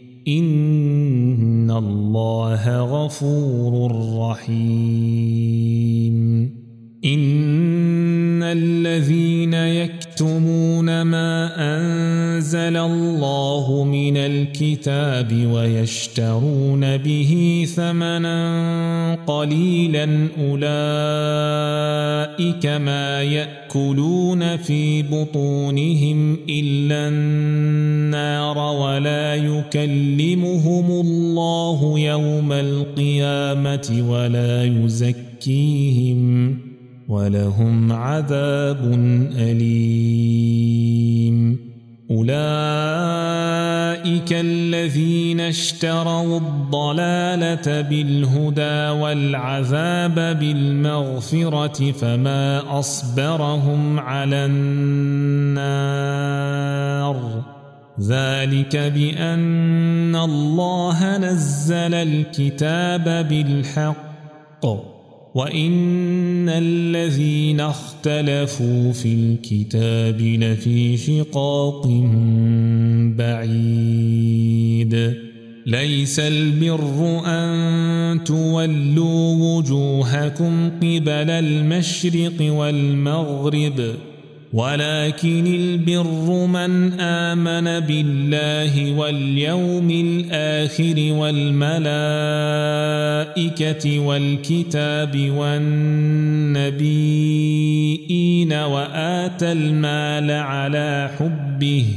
إن الله غفور رحيم إن الذين يكتمون ما أنزل الله من الكتاب ويشترون به ثمنا قليلا أولئك ما يأكلون في بطونهم إلا النار ولا يكلمهم الله يوم القيامة ولا يزكيهم ولهم عذاب أليم أولئك الذين اشتروا الضلالة بالهدى والعذاب بالمغفرة فما أصبرهم على النار ذلك بأن الله نزل الكتاب بالحق وإن الذين اختلفوا في الكتاب لفي شقاق بعيد ليس البر أن تولوا وجوهكم قبل المشرق والمغرب ولكن البر من آمن بالله واليوم الآخر والملائكة والكتاب والنبيين وآتى المال على حبه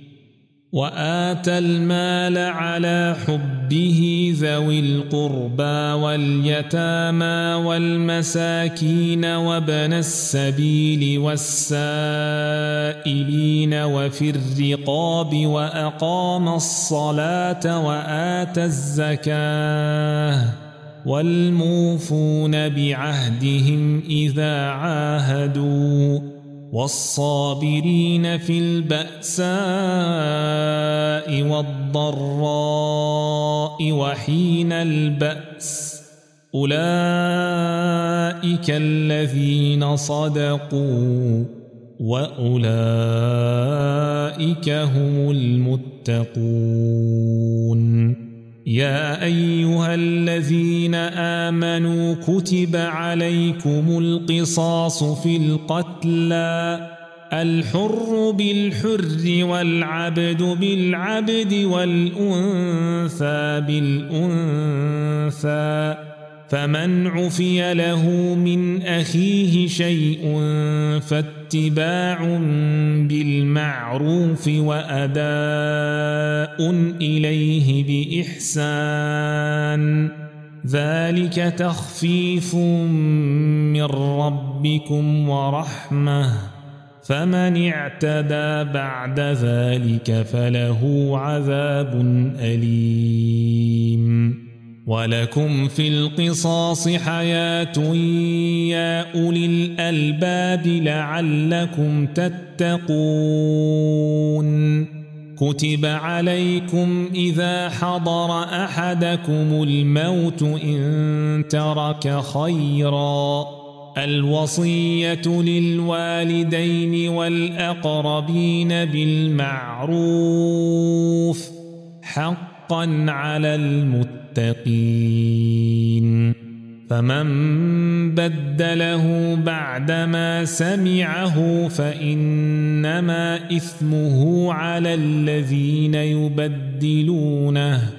وآتى المال على حبه ذوي القربى واليتامى والمساكين وابن السبيل والسائلين وفي الرقاب وأقام الصلاة وآتى الزكاة والموفون بعهدهم إذا عاهدوا والصابرين في البأساء والضراء وحين البأس أولئك الذين صدقوا وأولئك هم المتقون يا أيها الذين آمنوا كتب عليكم القصاص في القتلى الحر بالحر والعبد بالعبد والأنثى بالأنثى فمن عفي له من أخيه شيء فاتباع بالمعروف وأداء إليه بإحسان ذلك تخفيف من ربكم ورحمة فمن اعتدى بعد ذلك فله عذاب أليم ولكم في القصاص حياة يا أولي الألباب لعلكم تتقون كتب عليكم إذا حضر أحدكم الموت إن ترك خيرا الوصية للوالدين والأقربين بالمعروف حقا على المتقين فمن بدله بعدما سمعه فإنما إثمه على الذين يبدلونه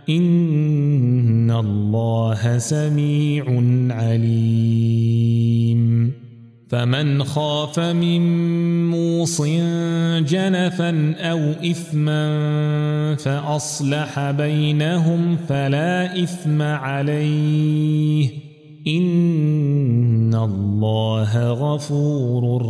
إن الله سميع عليم فمن خاف من موصٍ جنفا أو إثما فأصلح بينهم فلا إثم عليه إن الله غفور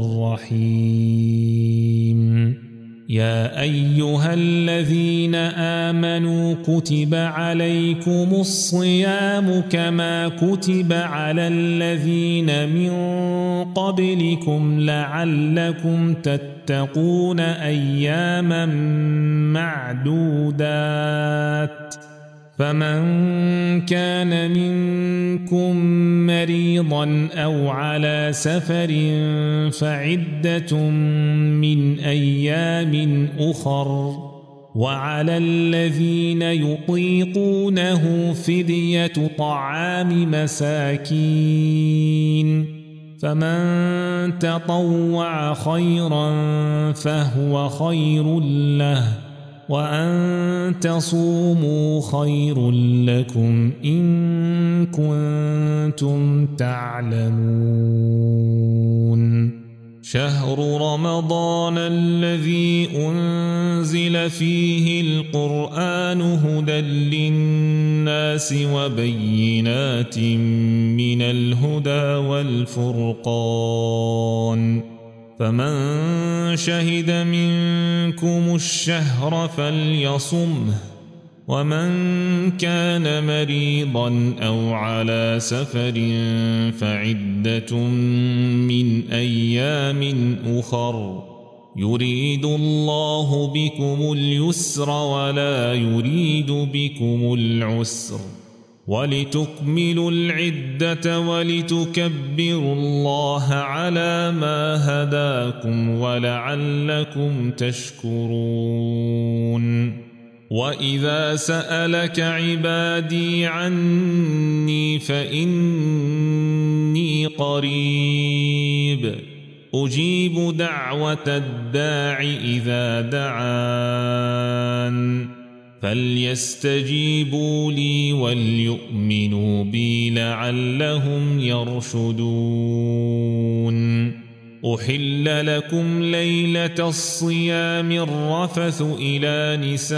رحيم. يا أيها الذين آمنوا كتب عليكم الصيام كما كتب على الذين من قبلكم لعلكم تتقون أياما معدودات فمن كان منكم مريضا أو على سفر فعدة من أيام أخر وعلى الذين يطيقونه فدية طعام مساكين فمن تطوع خيرا فهو خير له وأن تصوموا خير لكم إن كنتم تعلمون. شهر رمضان الذي أنزل فيه القرآن هدى للناس وبينات من الهدى والفرقان فمن شهد منكم الشهر فليصمه ومن كان مريضا أو على سفر فعدة من أيام أخر يريد الله بكم اليسر ولا يريد بكم العسر ولتكملوا العدة ولتكبروا الله على ما هداكم ولعلكم تشكرون. وإذا سألك عبادي عني فإني قريب أجيب دعوة الداع إذا دعان فليستجيبوا لي وليؤمنوا بي لعلهم يرشدون. أحل لكم ليلة الصيام الرفث إلى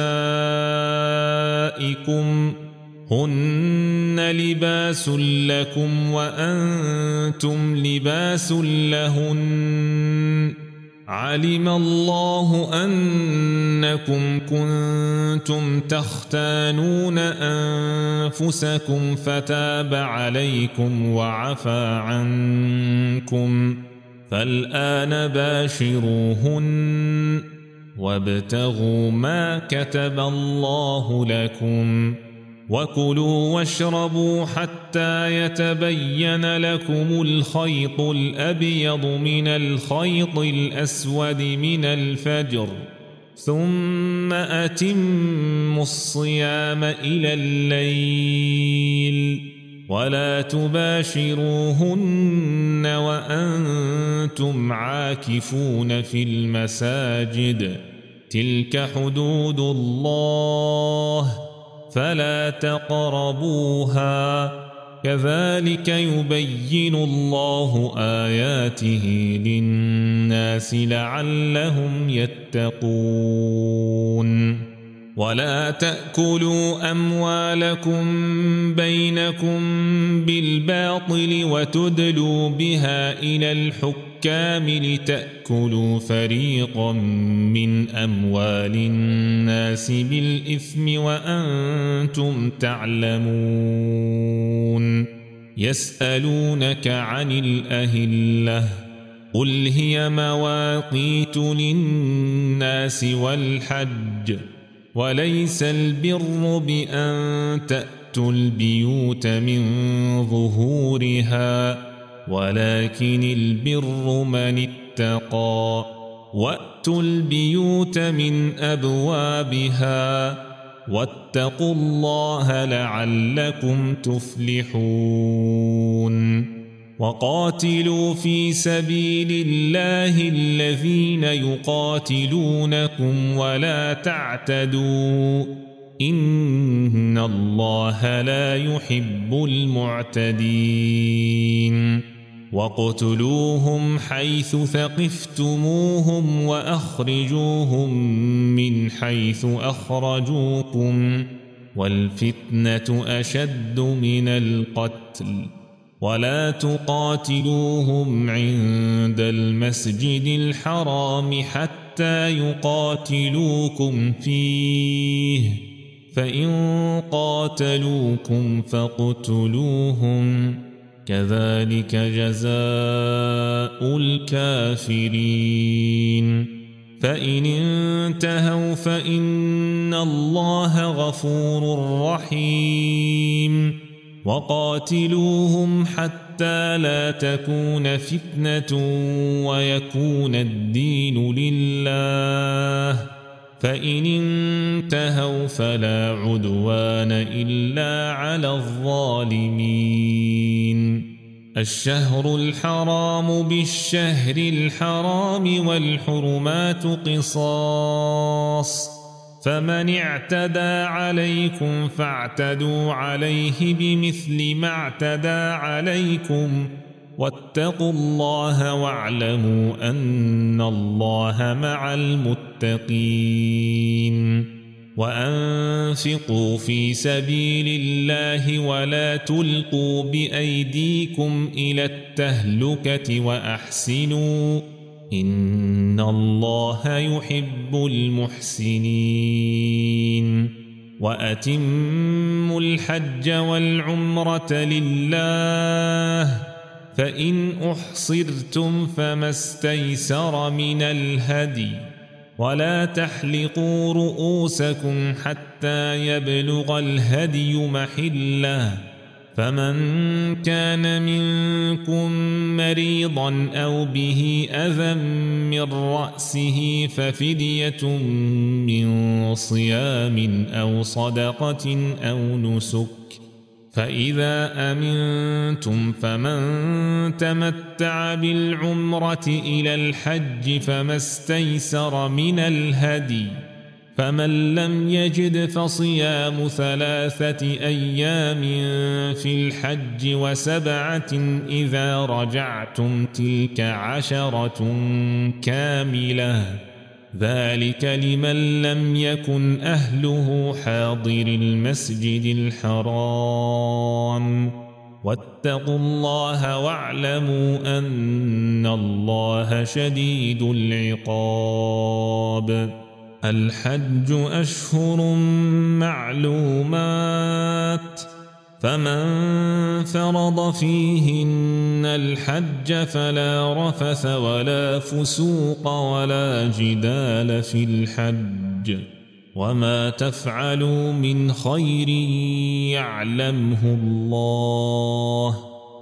نسائكم هن لباس لكم وأنتم لباس لهن علم الله أنكم كنتم تختانون أنفسكم فتاب عليكم وعفى عنكم فالآن باشروهن وابتغوا ما كتب الله لكم وكلوا واشربوا حتى يتبين لكم الخيط الأبيض من الخيط الأسود من الفجر ثم أتموا الصيام إلى الليل ولا تباشروهن وأنتم عاكفون في المساجد تلك حدود الله فلا تقربوها كذلك يبين الله آياته للناس لعلهم يتقون. ولا تأكلوا أموالكم بينكم بالباطل وتدلوا بها إلى الحكام لتأكلوا فريقا من أموال الناس بالإثم وأنتم تعلمون. يسألونك عن الأهلة قل هي مواقيت للناس والحج وليس البر بأن تأتوا البيوت من ظهورها ولكن البر من اتقى وأتوا البيوت من أبوابها واتقوا الله لعلكم تفلحون. وقاتلوا في سبيل الله الذين يقاتلونكم ولا تعتدوا إن الله لا يحب المعتدين. واقتلوهم حيث ثقفتموهم وأخرجوهم من حيث أخرجوكم والفتنة أشد من القتل ولا تقاتلوهم عند المسجد الحرام حتى يقاتلوكم فيه فإن قاتلوكم فاقتلوهم كذلك جزاء الكافرين فإن انتهوا فإن الله غفور رحيم وقاتلوهم حتى لا تكون فتنة ويكون الدين لله فإن انتهوا فلا عدوان إلا على الظالمين الشهر الحرام بالشهر الحرام والحرمات قصاص فمن اعتدى عليكم فاعتدوا عليه بمثل ما اعتدى عليكم واتقوا الله واعلموا أن الله مع المتقين وأنفقوا في سبيل الله ولا تلقوا بأيديكم إلى التهلكة وأحسنوا إن الله يحب المحسنين وأتموا الحج والعمرة لله فإن أحصرتم فما استيسر من الهدي ولا تحلقوا رؤوسكم حتى يبلغ الهدي محله فمن كان منكم مريضا أو به أذى من رأسه ففدية من صيام أو صدقة أو نسك فإذا أمنتم فمن تمتع بالعمرة إلى الحج فما استيسر من الهدي فمن لم يجد فصيام ثلاثة أيام في الحج وسبعة إذا رجعتم تلك عشرة كاملة ذلك لمن لم يكن أهله حاضر المسجد الحرام واتقوا الله واعلموا أن الله شديد العقاب الحج أشهر معلومات فمن فرض فيهن الحج فلا رفث ولا فسوق ولا جدال في الحج وما تفعلوا من خير يعلمه الله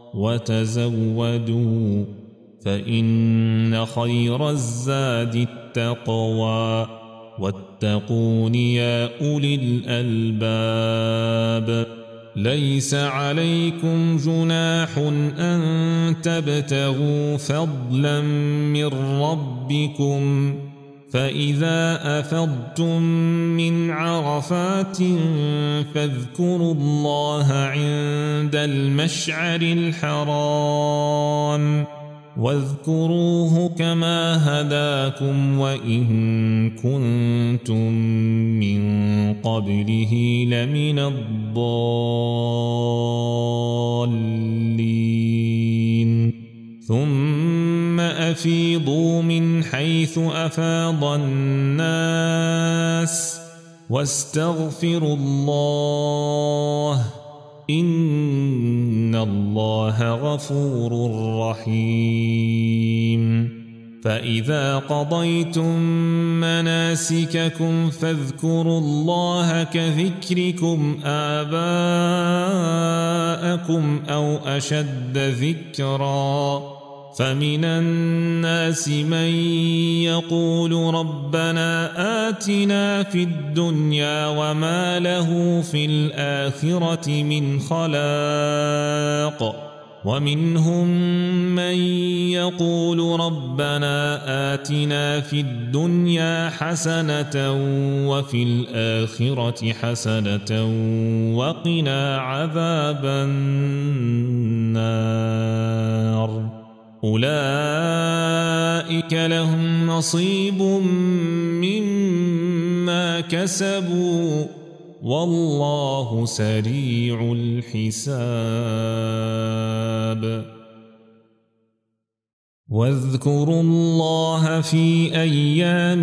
وتزودوا فإن خير الزاد التقوى واتقون يا أولي الألباب ليس عليكم جناح أن تبتغوا فضلا من ربكم فإذا أفضتم من عرفات فاذكروا الله عند المشعر الحرام واذكروه كما هداكم وإن كنتم من قبله لمن الضالين ثم أفيضوا من حيث أفاض الناس واستغفروا الله إن الله غفور رحيم فإذا قضيتم مناسككم فاذكروا الله كذكركم آباءكم أو أشد ذكرا فمن الناس من يقول ربنا آتنا في الدنيا وما له في الآخرة من خلاق ومنهم من يقول ربنا آتنا في الدنيا حسنة وفي الآخرة حسنة وقنا عذاب النار أولئك لهم نصيب مما كسبوا والله سريع الحساب. واذكروا الله في أيام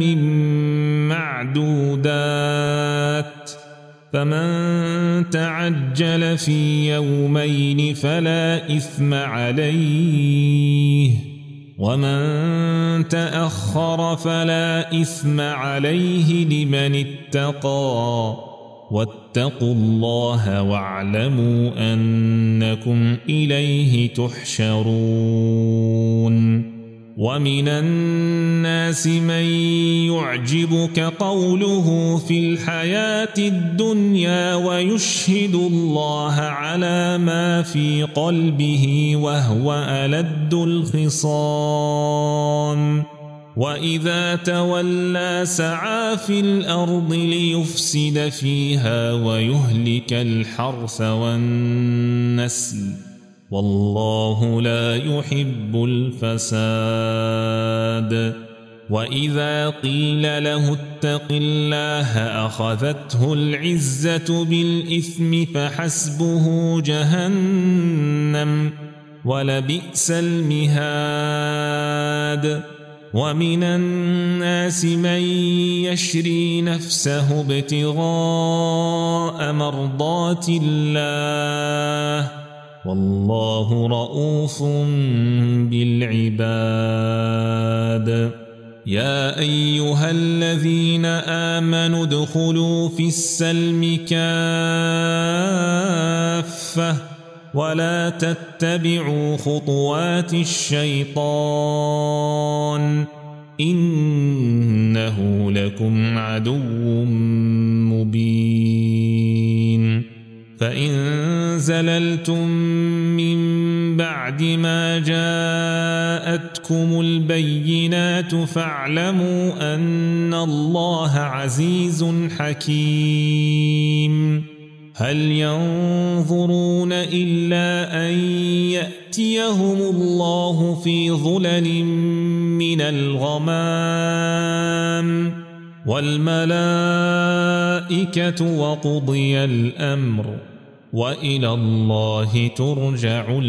معدودات فمن تعجل في يومين فلا إثم عليه ومن تأخر فلا إثم عليه لمن اتقى واتقوا الله واعلموا أنكم إليه تحشرون. ومن الناس من يعجبك قوله في الحياة الدنيا ويشهد الله على ما في قلبه وهو ألد الخصام وإذا تولى سعى في الأرض ليفسد فيها ويهلك الحرث والنسل والله لا يحب الفساد. وإذا قيل له اتق الله أخذته العزة بالإثم فحسبه جهنم ولبئس المهاد. ومن الناس من يشري نفسه ابتغاء مرضات الله والله رؤوف بالعباد. يا أيها الذين آمنوا ادخلوا في السلم كافة ولا تتبعوا خطوات الشيطان إنه لكم عدو مبين. فإن زللتم من بعد ما جاءتكم البينات فاعلموا أن الله عزيز حكيم. هل ينظرون إلا أن يأتيهم الله في ظلل من الغمام والملائكة وقضي الأمر وإلى الله ترجع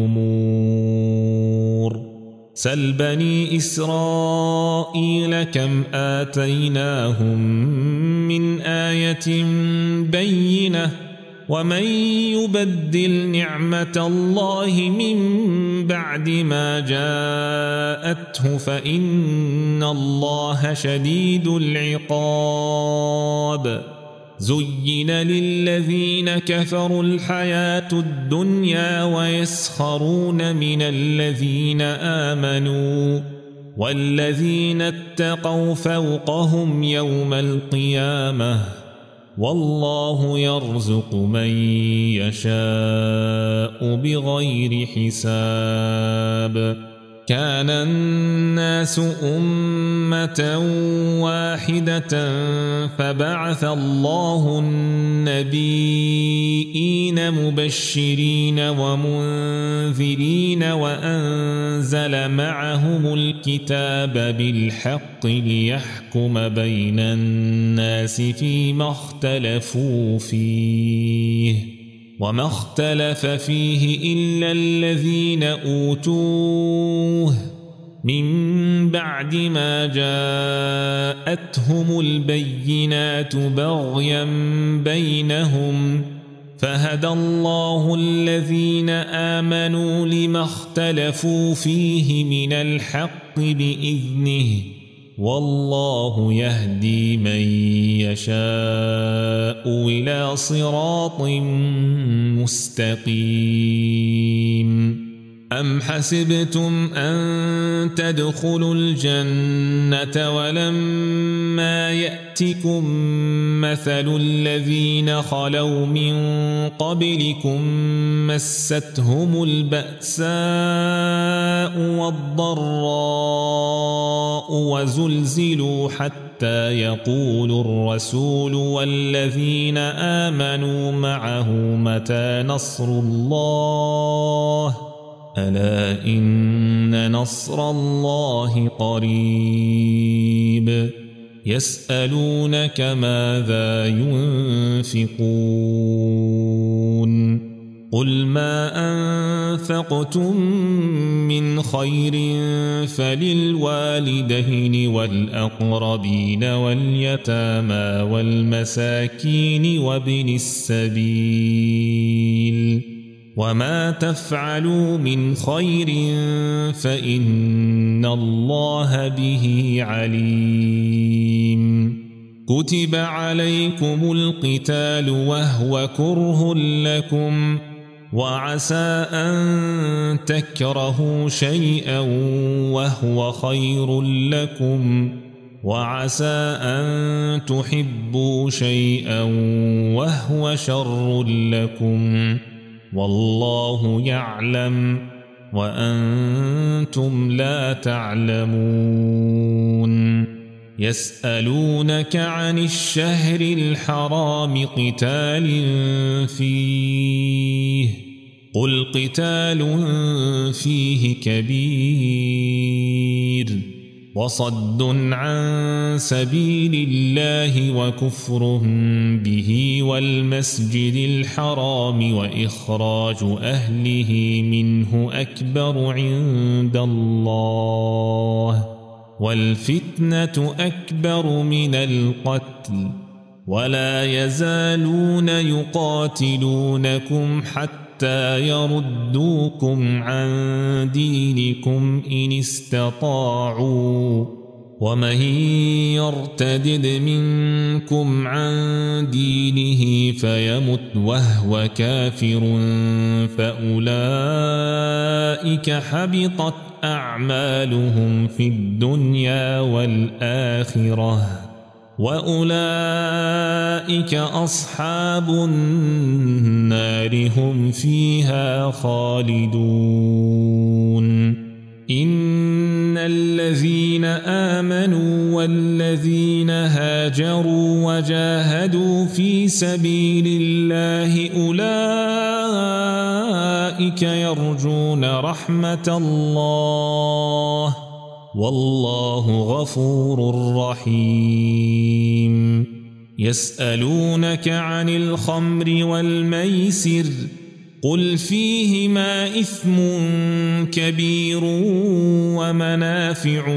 الأمور. سل بني إسرائيل كم آتيناهم من آية بينة ومن يبدل نعمة الله من بعد ما جاءته فإن الله شديد العقاب. زين للذين كفروا الحياة الدنيا ويسخرون من الذين آمنوا والذين اتقوا فوقهم يوم القيامة والله يرزق من يشاء بغير حساب. كان الناس أمة واحدة فبعث الله النبيين مبشرين ومنذرين وأنزل معهم الكتاب بالحق ليحكم بين الناس فيما اختلفوا فيه وما اختلف فيه إلا الذين أوتوه من بعد ما جاءتهم البينات بغيا بينهم فهدى الله الذين آمنوا لما اختلفوا فيه من الحق بإذنه والله يهدي من يشاء إلى صراط مستقيم. أم حسبتم أن تدخلوا الجنة ولما يأتكم مثل الذين خلوا من قبلكم مستهم البأساء والضراء وزلزلوا حتى يقول الرسول والذين آمنوا معه متى نصر الله ألا إن نصر الله قريب يسألونك ماذا ينفقون قل ما أنفقتم من خير فللوالدين والأقربين واليتامى والمساكين وابن السبيل وما تفعلوا من خير فإن الله به عليم كتب عليكم القتال وهو كره لكم وعسى أن تكرهوا شيئا وهو خير لكم وعسى أن تحبوا شيئا وهو شر لكم والله يعلم وأنتم لا تعلمون يسألونك عن الشهر الحرام قتال فيه قل قتال فيه كبير وصد عن سبيل الله وكفر به والمسجد الحرام وإخراج أهله منه أكبر عند الله والفتنة أكبر من القتل ولا يزالون يقاتلونكم حتى يردوكم عن دينكم إن استطاعوا ومن يرتدد منكم عن دينه فيمت وهو كافر فأولئك حبطت أعمالهم في الدنيا والآخرة وأولئك أصحاب النار هم فيها خالدون إن الذين آمنوا والذين هاجروا وجاهدوا في سبيل الله أولئك يرجون رحمة الله والله غفور رحيم يسألونك عن الخمر والميسر قل فيهما إثم كبير ومنافع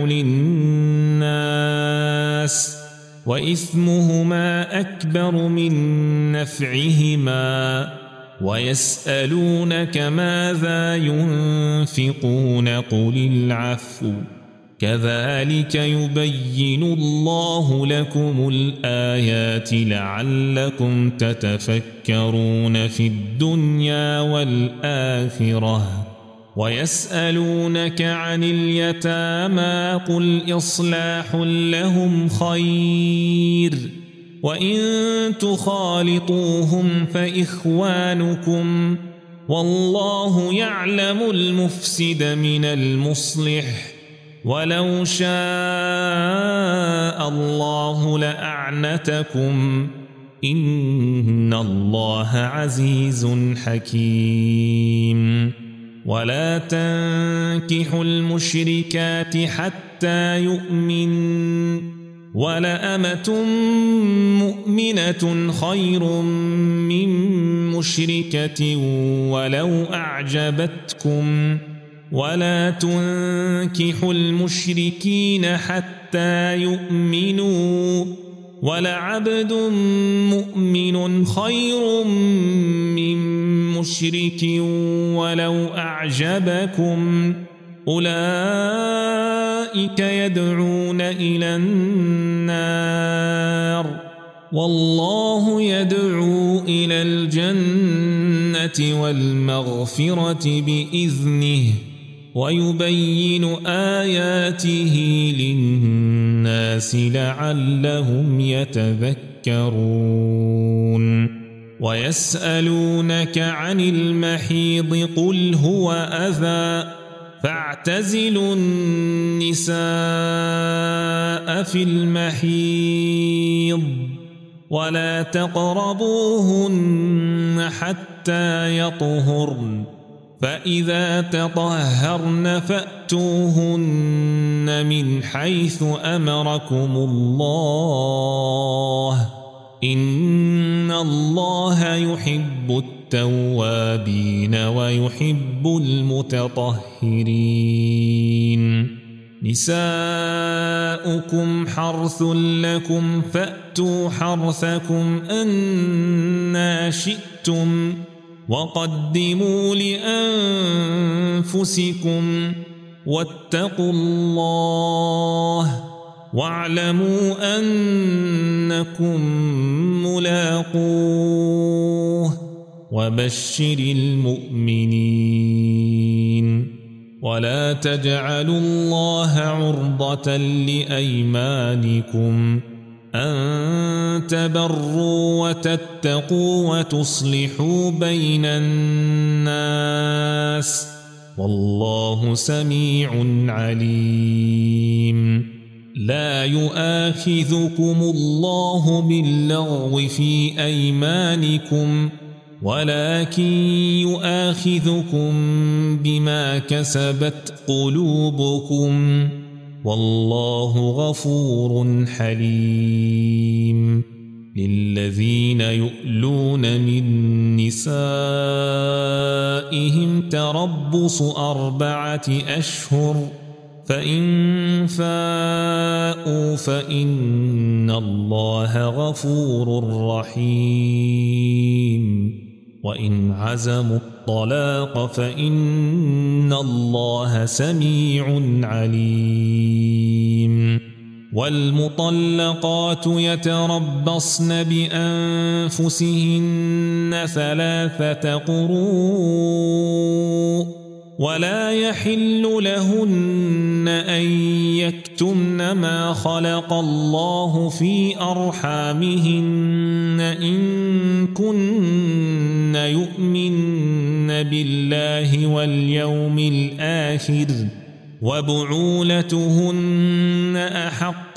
للناس وإثمهما أكبر من نفعهما ويسألونك ماذا ينفقون قل العفو كذلك يبين الله لكم الآيات لعلكم تتفكرون في الدنيا والآخرة ويسألونك عن اليتامى قل إصلاح لهم خير وإن تخالطوهم فإخوانكم والله يعلم المفسد من المصلح ولو شاء الله لأعنتكم إن الله عزيز حكيم ولا تنكحوا المشركات حتى يؤمن ولأمة مؤمنة خير من مشركة ولو أعجبتكم ولا تنكحوا المشركين حتى يؤمنوا ولعبد مؤمن خير من مشرك ولو أعجبكم أولئك يدعون إلى النار والله يدعو إلى الجنة والمغفرة بإذنه ويبين آياته للناس لعلهم يتذكرون ويسألونك عن المحيض قل هو أذى فاعتزلوا النساء في المحيض ولا تقربوهن حتى يطهرن فإذا تطهرن فأتوهن من حيث أمركم الله إن الله يحب التوابين ويحب المتطهرين نساؤكم حرث لكم فأتوا حرثكم أنى شئتم وقدموا لأنفسكم واتقوا الله واعلموا أنكم ملاقوه وبشر المؤمنين ولا تجعلوا الله عرضة لأيمانكم أن تبروا وتتقوا وتصلحوا بين الناس والله سميع عليم لا يؤاخذكم الله باللغو في أيمانكم ولكن يؤاخذكم بما كسبت قلوبكم والله غفور حليم للذين يؤلون من نسائهم تربص أربعة أشهر فإن فاءوا فإن الله غفور رحيم وإن عزموا الطلاق فإن الله سميع عليم والمطلقات يتربصن بأنفسهن ثلاثة قروء ولا يحل لهن أن يكتمن ما خلق الله في أرحامهن إن كن يؤمن بالله واليوم الآخر وبعولتهن أحق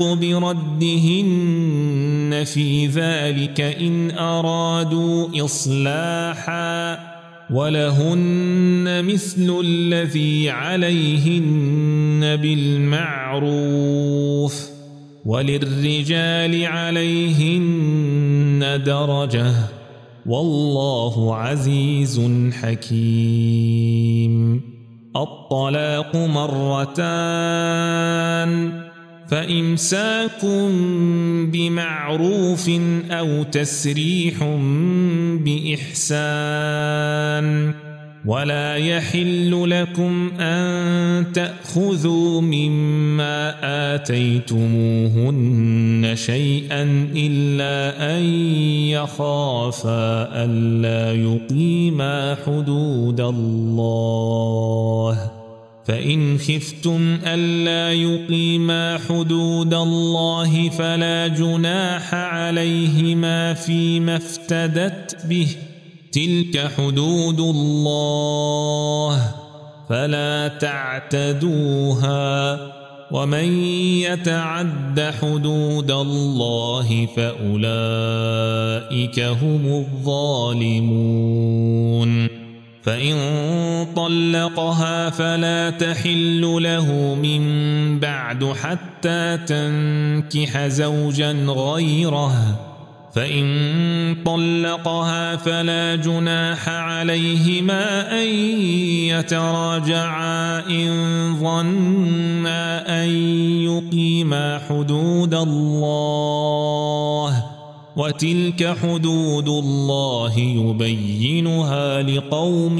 بردهن في ذلك إن أرادوا إصلاحا ولهن مثل الذي عليهن بالمعروف وللرجال عليهن درجة والله عزيز حكيم الطلاق مرتان فإمساك بمعروف أو تسريح بإحسان ولا يحل لكم أن تأخذوا مما آتيتموهن شيئا إلا أن يخافا ألا يقيما حدود الله فإن خفتم ألا يقيما حدود الله فلا جناح عليهما فيما افتدت به تلك حدود الله فلا تعتدوها ومن يتعد حدود الله فأولئك هم الظالمون فإن طلقها فلا تحل له من بعد حتى تنكح زوجا غيره فإن طلقها فلا جناح عليهما أن يتراجعا إن ظنا أن يقيما حدود الله وتلك حدود الله يبينها لقوم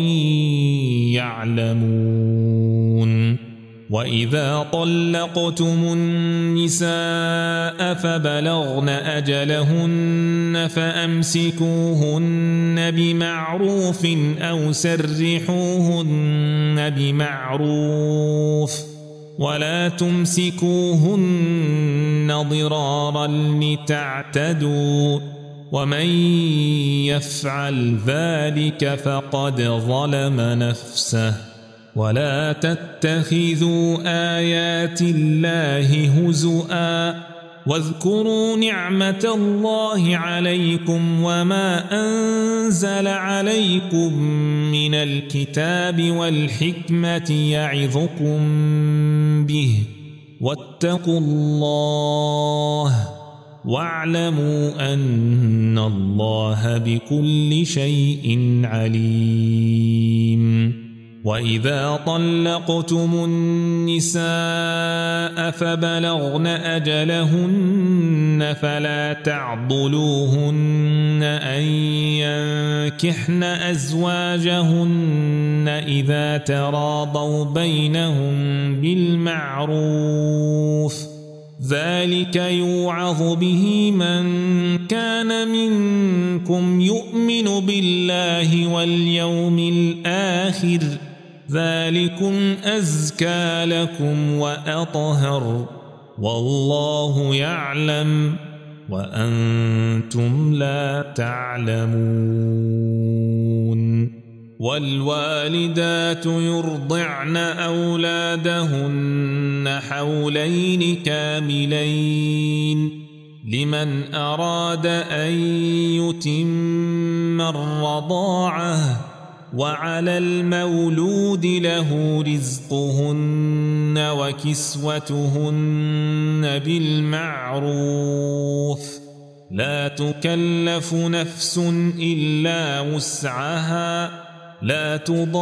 يعلمون وإذا طلقتم النساء فبلغن أجلهن فأمسكوهن بمعروف أو سرحوهن بمعروف ولا تمسكوهن ضرارا لتعتدوا ومن يفعل ذلك فقد ظلم نفسه ولا تتخذوا آيات الله هزؤا واذكروا نعمة الله عليكم وما أنزل عليكم من الكتاب والحكمة يعظكم به واتقوا الله واعلموا أن الله بكل شيء عليم. وإذا طلقتم النساء فبلغن أجلهن فلا تعضلوهن أن ينكحن أزواجهن إذا تراضوا بينهم بالمعروف ذلك يوعظ به من كان منكم يؤمن بالله واليوم الآخر ذلكم أزكى لكم وأطهر والله يعلم وأنتم لا تعلمون. والوالدات يرضعن أولادهن حولين كاملين لمن أراد أن يتم الرضاعة وعلى المولود له رزقهن وكسوتهن بالمعروف لا تكلف نفس إلا وسعها لا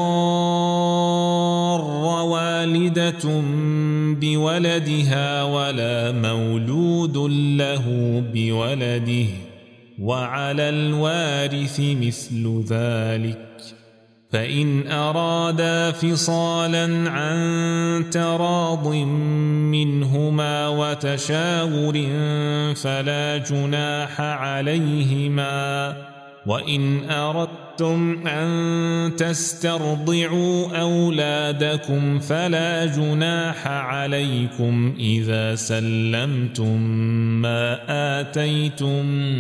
تضار والدة بولدها ولا مولود له بولده وعلى الوارث مثل ذلك فإن أرادا فصالا عن تراض منهما وتشاور فلا جناح عليهما. وإن أردتم أن تسترضعوا أولادكم فلا جناح عليكم إذا سلمتم ما آتيتم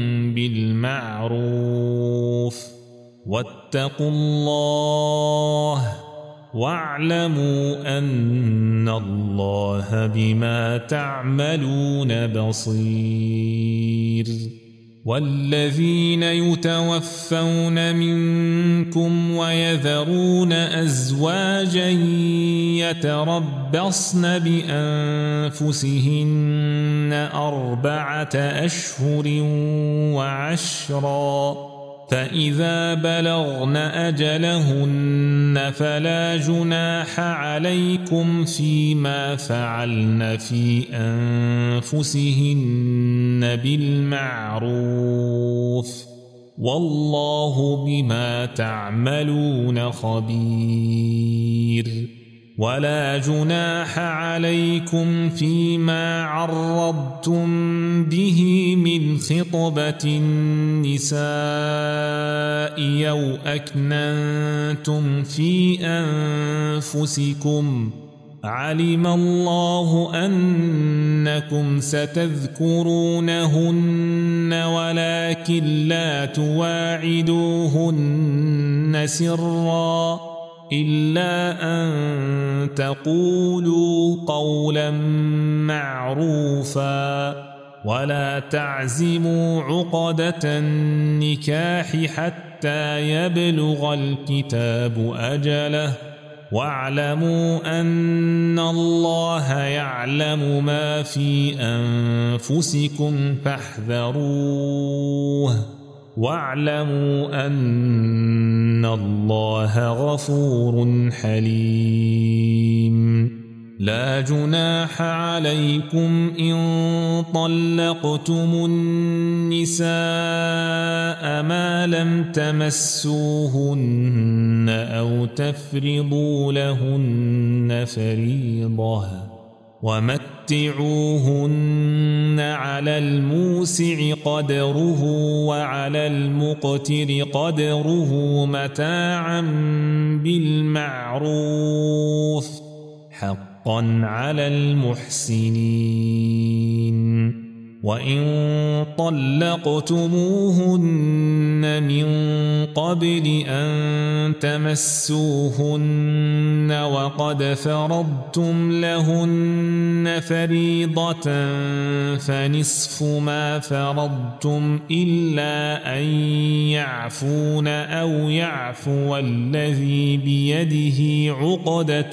بالمعروف واتقوا الله واعلموا أن الله بما تعملون بصير. والذين يتوفون منكم ويذرون أزواجا يتربصن بأنفسهن أربعة أشهر وعشرا فإذا بلغن أجلهن فلا جناح عليكم فيما فعلن في أنفسهن بالمعروف والله بما تعملون خبير. ولا جناح عليكم فيما عرضتم به من خطبة النساء أو أكننتم في أنفسكم علم الله أنكم ستذكرونهن ولكن لا تواعدوهن سرا إلا أن تقولوا قولا معروفا ولا تعزموا عقدة النكاح حتى يبلغ الكتاب أجله واعلموا أن الله يعلم ما في أنفسكم فاحذروه واعلموا أن الله غفور حليم. لا جناح عليكم إن طلقتم النساء ما لم تمسوهن أو تفرضوا لهن فريضة ومتعوهن على الموسع قدره وعلى المقتر قدره متاعا بالمعروف حقا على المحسنين. وإن طلقتموهن من قبل أن تمسوهن وقد فرضتم لهن فريضة فنصف ما فرضتم إلا أن يعفون أو يعفو الذي بيده عقدة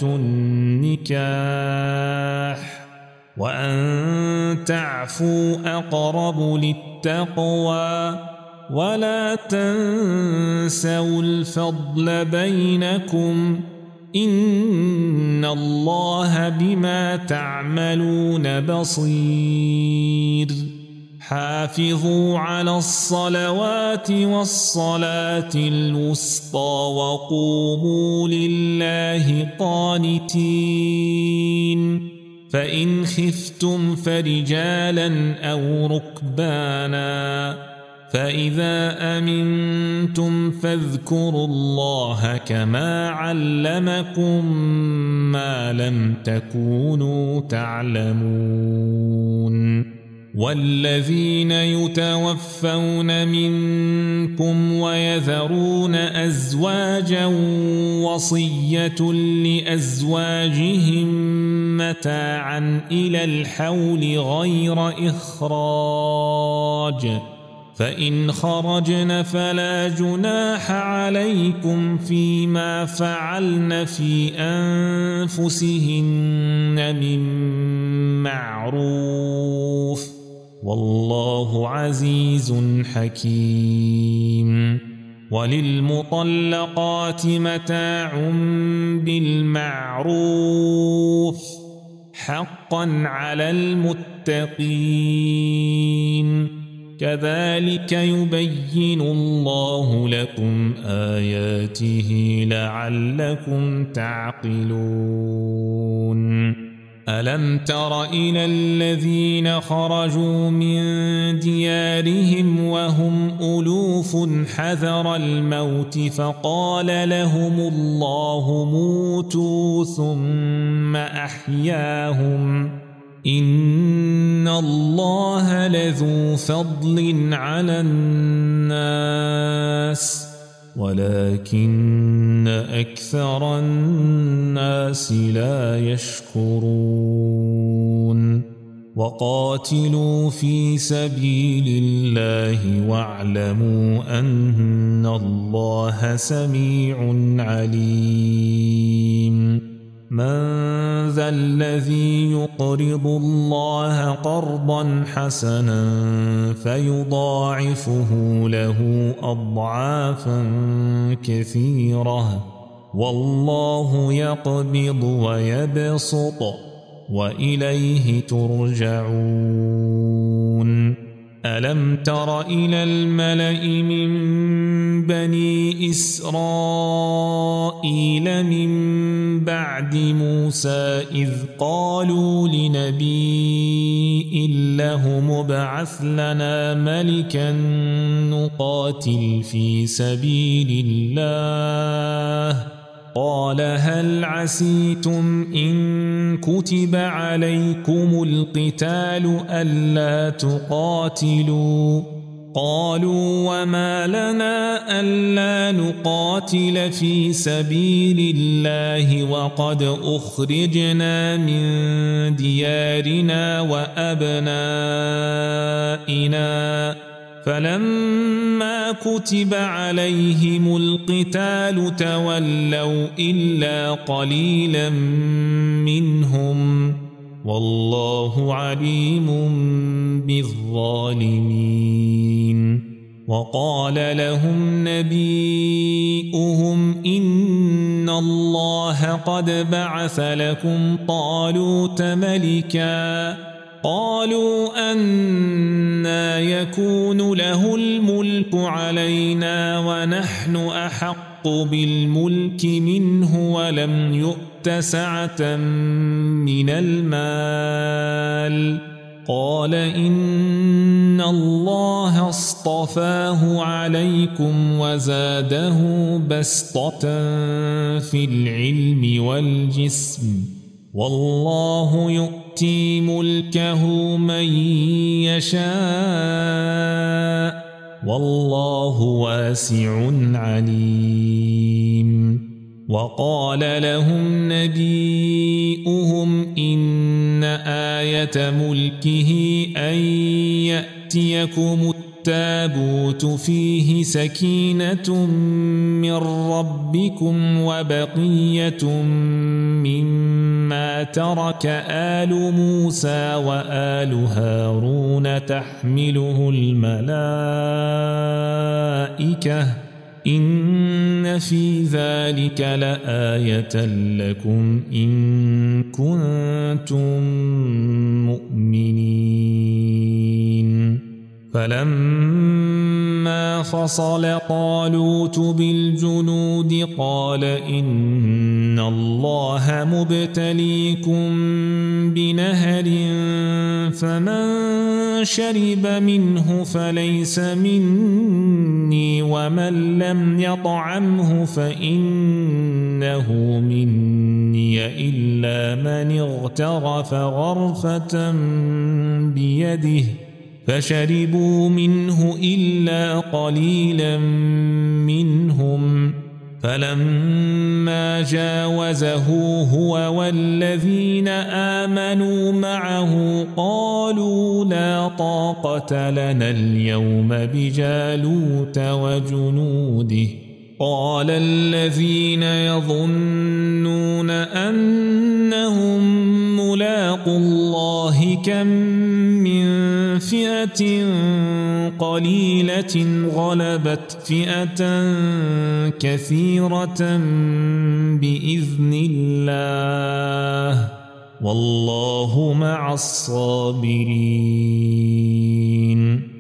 النكاح وأن تعفوا أقرب للتقوى ولا تنسوا الفضل بينكم إن الله بما تعملون بصير حافظوا على الصلوات والصلاة الوسطى وقوموا لله قانتين فإن خفتم فرجالا أو ركبانا فإذا أمنتم فاذكروا الله كما علمكم ما لم تكونوا تعلمون والذين يتوفون منكم ويذرون أزواجا وصية لأزواجهم متاعا إلى الحول غير إخراج فإن خرجن فلا جناح عليكم فيما فعلن في أنفسهن من معروف والله عزيز حكيم وللمطلقات متاع بالمعروف حقا على المتقين كذلك يبين الله لكم آياته لعلكم تعقلون ألم تر إلى الذين خرجوا من ديارهم وهم ألوف حذر الموت فقال لهم الله موتوا ثم أحياهم إن الله لذو فضل على الناس ولكن أكثر الناس لا يشكرون وقاتلوا في سبيل الله واعلموا أن الله سميع عليم من ذا الذي يقرض الله قرضا حسنا فيضاعفه له أضعافا كثيرة والله يقبض ويبسط وإليه ترجعون ألم تر إلى الملأ من بني إسرائيل من بعد موسى إذ قالوا لنبي له مبعث لنا ملكا نقاتل في سبيل الله قال هل عسيتم إن كتب عليكم القتال ألا تقاتلوا قالوا وما لنا ألا نقاتل في سبيل الله وقد أخرجنا من ديارنا وأبنائنا فلما كتب عليهم القتال تولوا إلا قليلا منهم والله عليم بالظالمين وقال لهم نبيؤهم إن الله قد بعث لكم طالوت ملكا قالوا أنى يكون له الملك علينا ونحن أحق بالملك منه ولم يؤت سعة من المال قال إن الله اصطفاه عليكم وزاده بسطة في العلم والجسم والله يؤتي ملكه من يشاء والله واسع عليم وقال لهم نبيئهم إن آية ملكه أن يأتيكم التابوت فيه سكينة من ربكم وبقية مما ترك آل موسى وآل هارون تحمله الملائكة إن في ذلك لآية لكم إن كنتم مؤمنين فلما فصل طالوت بالجنود قال إن الله مبتليكم بنهر فمن شرب منه فليس مني ومن لم يطعمه فإنه مني إلا من اغترف غرفة بيده فشربوا منه إلا قليلا منهم فلما جاوزه هو والذين آمنوا معه قالوا لا طاقة لنا اليوم بجالوت وجنوده قال الذين يظنون أنهم ملاقوا الله كم من فئة قليلة غلبت فئة كثيرة بإذن الله والله مع الصابرين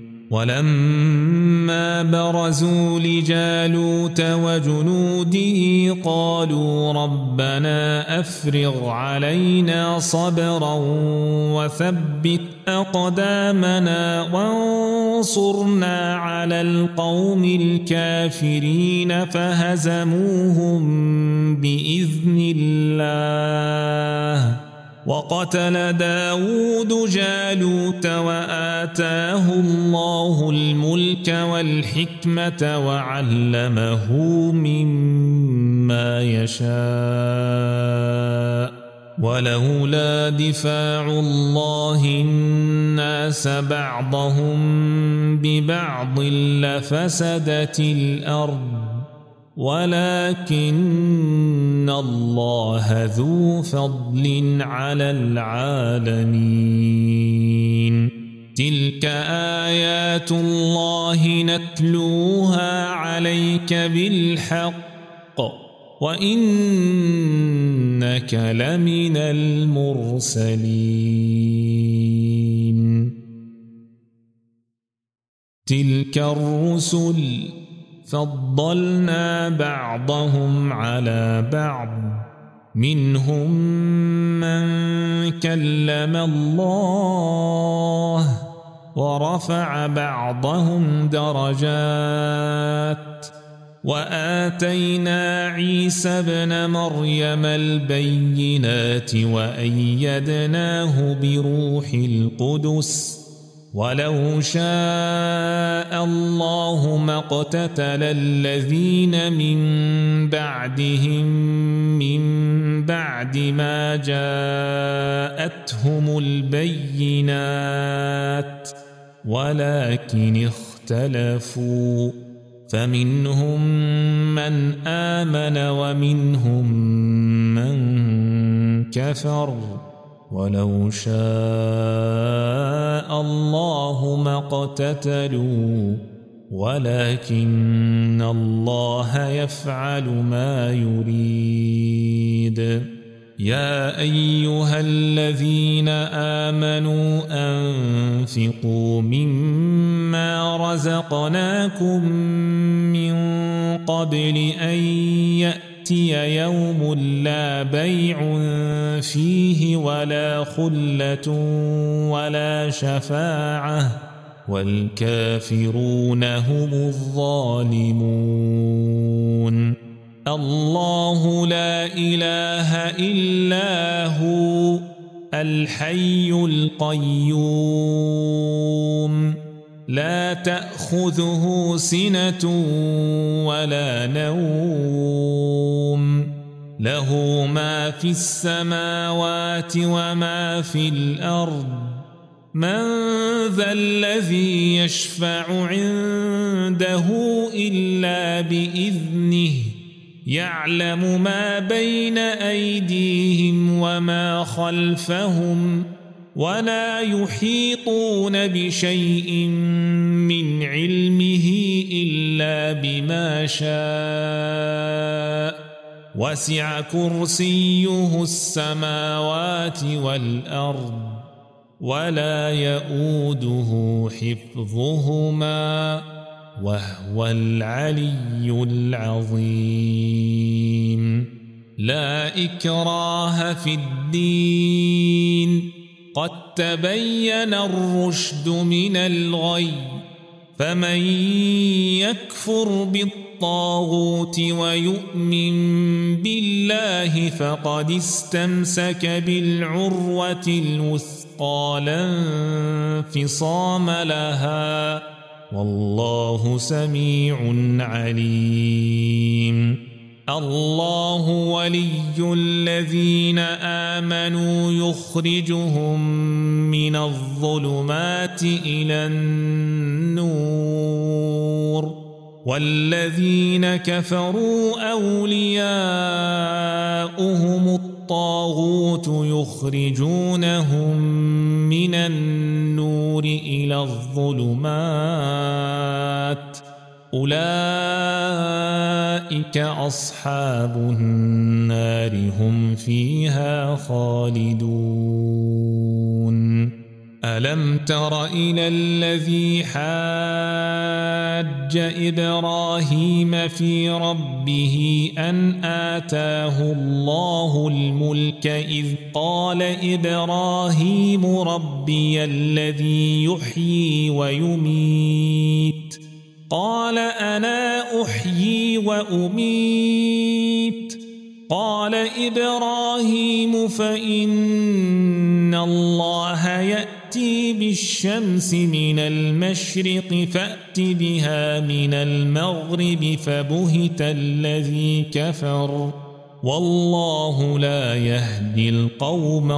ولما برزوا لجالوت وجنوده قالوا ربنا أفرغ علينا صبرا وثبت أقدامنا وانصرنا على القوم الكافرين فهزموهم بإذن الله وقتل داود جالوت وآتاه الله الملك والحكمة وعلمه مما يشاء ولولا دفاع الله الناس بعضهم ببعض لفسدت الأرض ولكن الله ذو فضل على العالمين تلك آيات الله نتلوها عليك بالحق وإنك لمن المرسلين تلك الرسل فضلنا بعضهم على بعض منهم من كلم الله ورفع بعضهم درجات وآتينا عيسى ابن مريم البينات وأيدناه بروح القدس ولو شاء الله ما اقتتل الذين من بعدهم من بعد ما جاءتهم البينات ولكن اختلفوا فمنهم من آمن ومنهم من كفر ولو شاء الله ما اقتتلوا ولكن الله يفعل ما يريد يا أيها الذين آمنوا أنفقوا مما رزقناكم من قبل أن يأتي يوم لا بيع فيه ولا خلة ولا شفاعة والكافرون هم الظالمون الله لا إله إلا هو الحي القيوم لا تأخذه سنة ولا نوم له ما في السماوات وما في الأرض من ذا الذي يشفع عنده إلا بإذنه يعلم ما بين أيديهم وما خلفهم ولا يحيطون بشيء من علمه إلا بما شاء وسع كرسيه السماوات والأرض ولا يؤوده حفظهما وهو العلي العظيم لا إكراه في الدين قد تبين الرشد من الغي فمن يكفر بالطاغوت ويؤمن بالله فقد استمسك بالعروة الوثقى لا انفصام لها والله سميع عليم الله ولي الذين آمنوا يخرجهم من الظلمات إلى النور والذين كفروا أولياؤهم الطاغوت يخرجونهم من النور إلى الظلمات أولئك أصحاب النار هم فيها خالدون ألم تر إلى الذي حاج إبراهيم في ربه أن آتاه الله الملك إذ قال إبراهيم ربي الذي يحيي ويميت قال أنا أحيي وأميت قال إبراهيم فإن الله يأتي بالشمس من المشرق فأت بها من المغرب فبهت الذي كفر والله لا يهدي القوم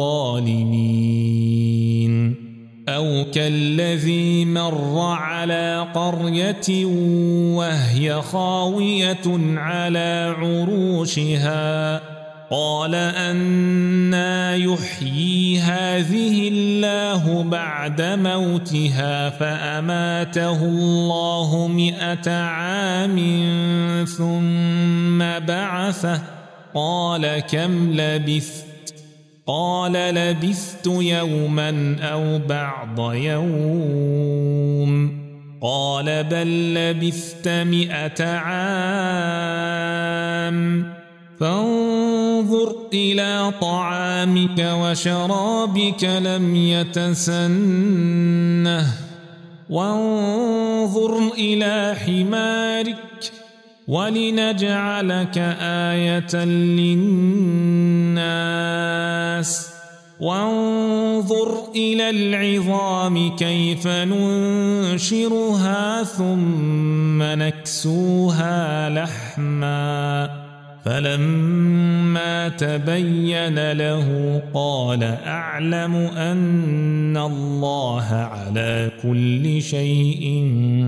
الظالمين أو كالذي مر على قرية وهي خاوية على عروشها قال أنى يحيي هذه الله بعد موتها فأماته الله مئة عام ثم بعثه قال كم لبثت قال لبثت يوما أو بعض يوم قال بل لبثت مئة عام فانظر إلى طعامك وشرابك لم يتسنه وانظر إلى حمارك ولنجعلك آية للناس وانظر إلى العظام كيف ننشرها ثم نكسوها لحما فلما تبين له قال أعلم أن الله على كل شيء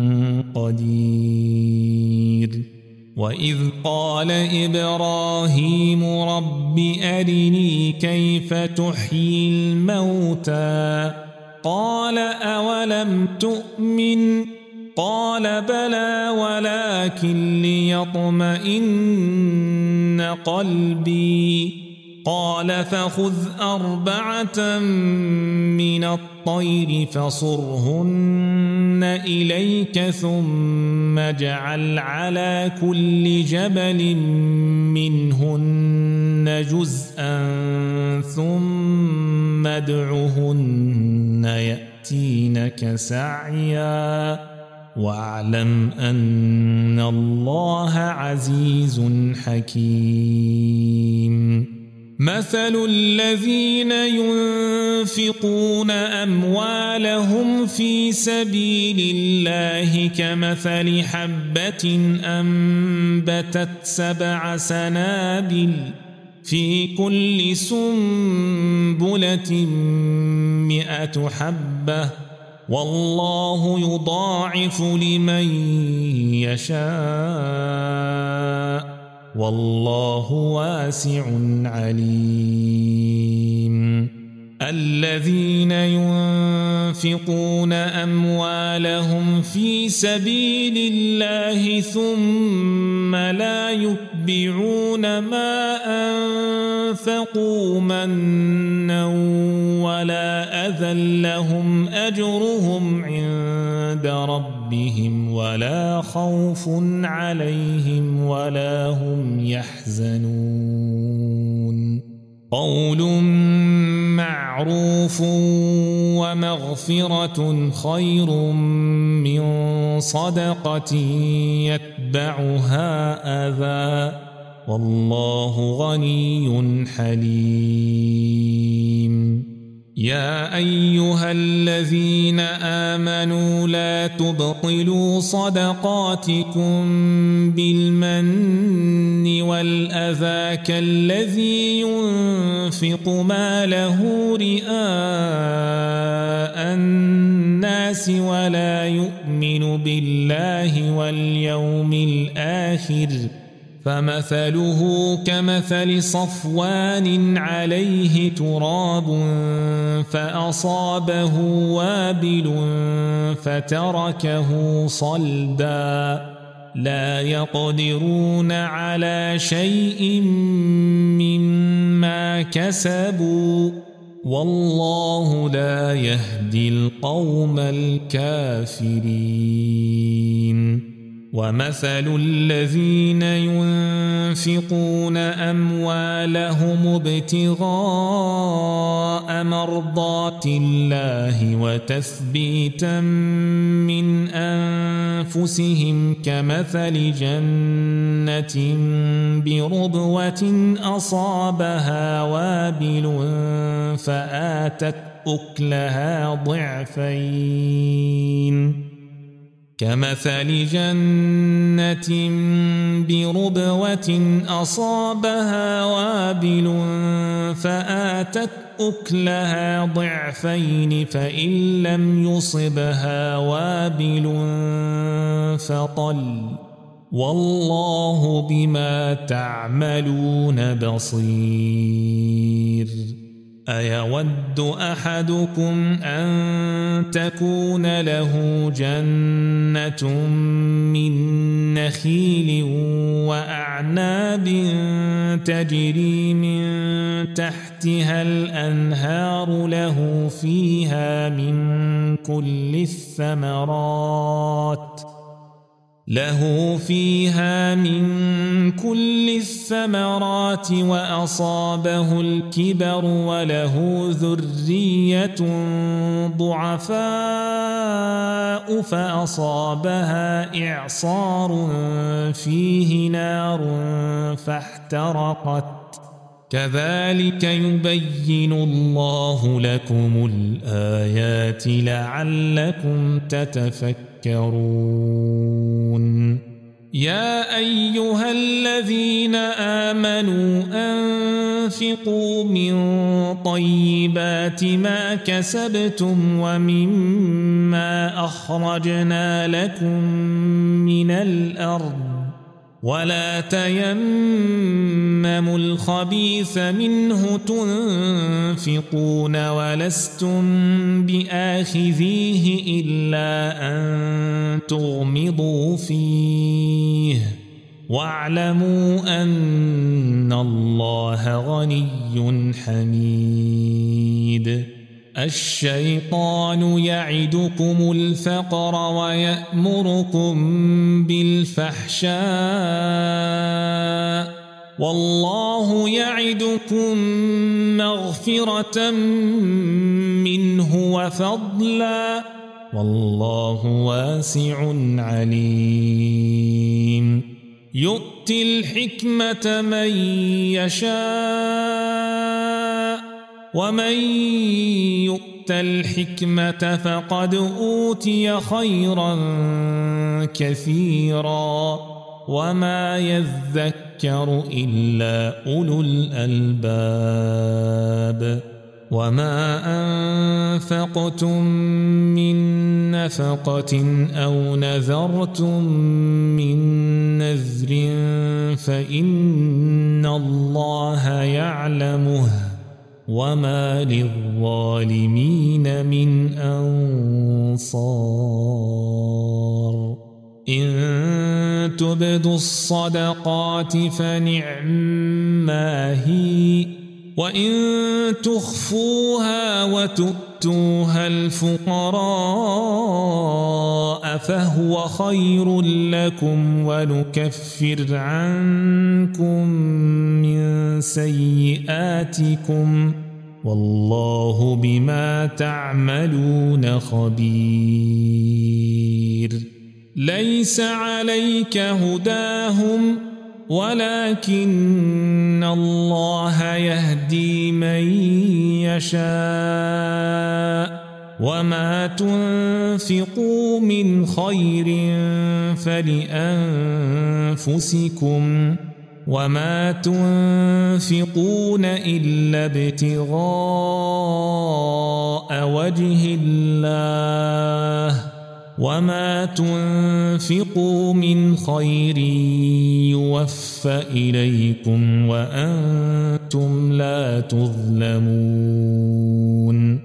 قدير وإذ قال إبراهيم رب أرني كيف تحيي الموتى قال أولم تؤمن قال بلى ولكن ليطمئن قلبي قال فخذ أربعة من الطير فصرهن إليك ثم اجعل على كل جبل منهن جزءا ثم ادعهن يأتينك سعيا واعلم أن الله عزيز حكيم. مثل الذين ينفقون أموالهم في سبيل الله كمثل حبة أنبتت سبع سنابل في كل سنبلة مئة حبة والله يضاعف لمن يشاء والله واسع عليم. الذين ينفقون أموالهم في سبيل الله ثم لا يتبعون ما أنفقوا منا ولا أذى لهم أجرهم عند ربهم ولا خوف عليهم ولا هم يحزنون. قول معروف ومغفرة خير من صدقة يتبعها أذى والله غني حليم. يا أيها الذين آمنوا لا تبطلوا صدقاتكم بالمن والأذى كالذي ينفق ماله رئاء الناس ولا يؤمن بالله واليوم الآخر فمثله كمثل صفوان عليه تراب فأصابه وابل فتركه صلدا لا يقدرون على شيء مما كسبوا والله لا يهدي القوم الكافرين. ومثل الذين ينفقون أموالهم ابتغاء مرضات الله وتثبيتا من أنفسهم كمثل جنة بربوة أصابها وابل فآتت أكلها ضعفين كمثل جنة بربوة أصابها وابل فآتت أكلها ضعفين فإن لم يصبها وابل فطل والله بما تعملون بصير. أيود أحدكم أن تكون له جنة من نخيل وأعناب تجري من تحتها الأنهار له فيها من كل الثمرات له فيها من كل الثمرات وأصابه الكبر وله ذرية ضعفاء فأصابها إعصار فيه نار فاحترقت كذلك يبين الله لكم الآيات لعلكم تتفكرون. يا أيها الذين آمنوا أنفقوا من طيبات ما كسبتم ومما أخرجنا لكم من الأرض ولا تيمموا الخبيث منه تنفقون ولستم بآخذيه إلا أن تغمضوا فيه واعلموا أن الله غني حميد. الشيطان يعدكم الفقر ويأمركم بالفحشاء والله يعدكم مغفرة منه وفضلا والله واسع عليم يؤتي الحكمة من يشاء ومن يؤت الحكمة فقد أوتي خيرا كثيرا وما يذكر إلا أولو الألباب وما أنفقتم من نفقة أو نذرتم من نذر فإن الله يعلمه وما للظالمين من أنصار إن تبدوا الصدقات فنعما هي وإن تخفوها وتؤتوها الفقراء فهو خير لكم ونكفر عنكم من سيئاتكم والله بما تعملون خبير ليس عليك هداهم ولكن الله يهدي من يشاء وما تنفقوا من خير فلأنفسكم وما تنفقون إلا ابتغاء وجه الله وما تنفقوا من خير يوفى إليكم وأنتم لا تظلمون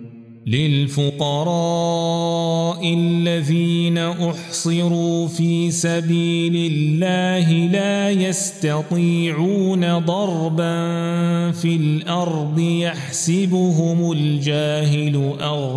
للفقراء الذين أحصروا في سبيل الله لا يستطيعون ضربا في الأرض يحسبهم الجاهل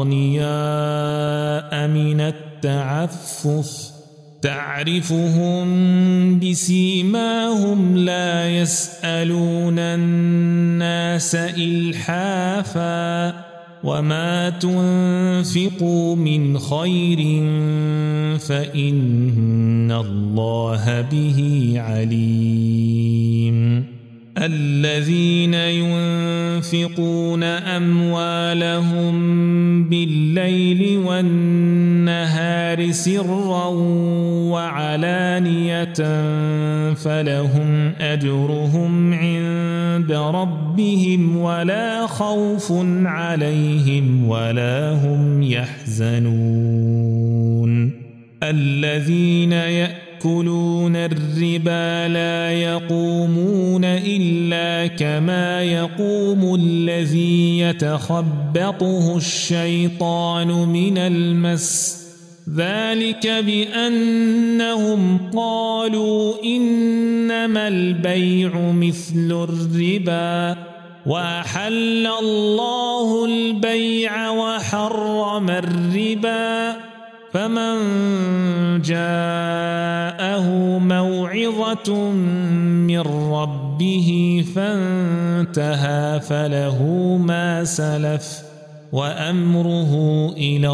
أغنياء من التعفف تعرفهم بسيماهم لا يسألون الناس إلحافا وما تنفقوا من خير فإن الله به عليم الذين ينفقون أموالهم بالليل والنهار سرا وعلانية فلهم أجرهم عند ربهم ولا خوف عليهم ولا هم يحزنون الذين يأكلون الربا لا يقومون إلا كما يقوم الذي يتخبطه الشيطان من المس ذلك بأنهم قالوا إنما البيع مثل الربا وأحل الله البيع وحرم الربا فمن جاءه موعظة من ربه فانتهى فله ما سلف وأمره إلى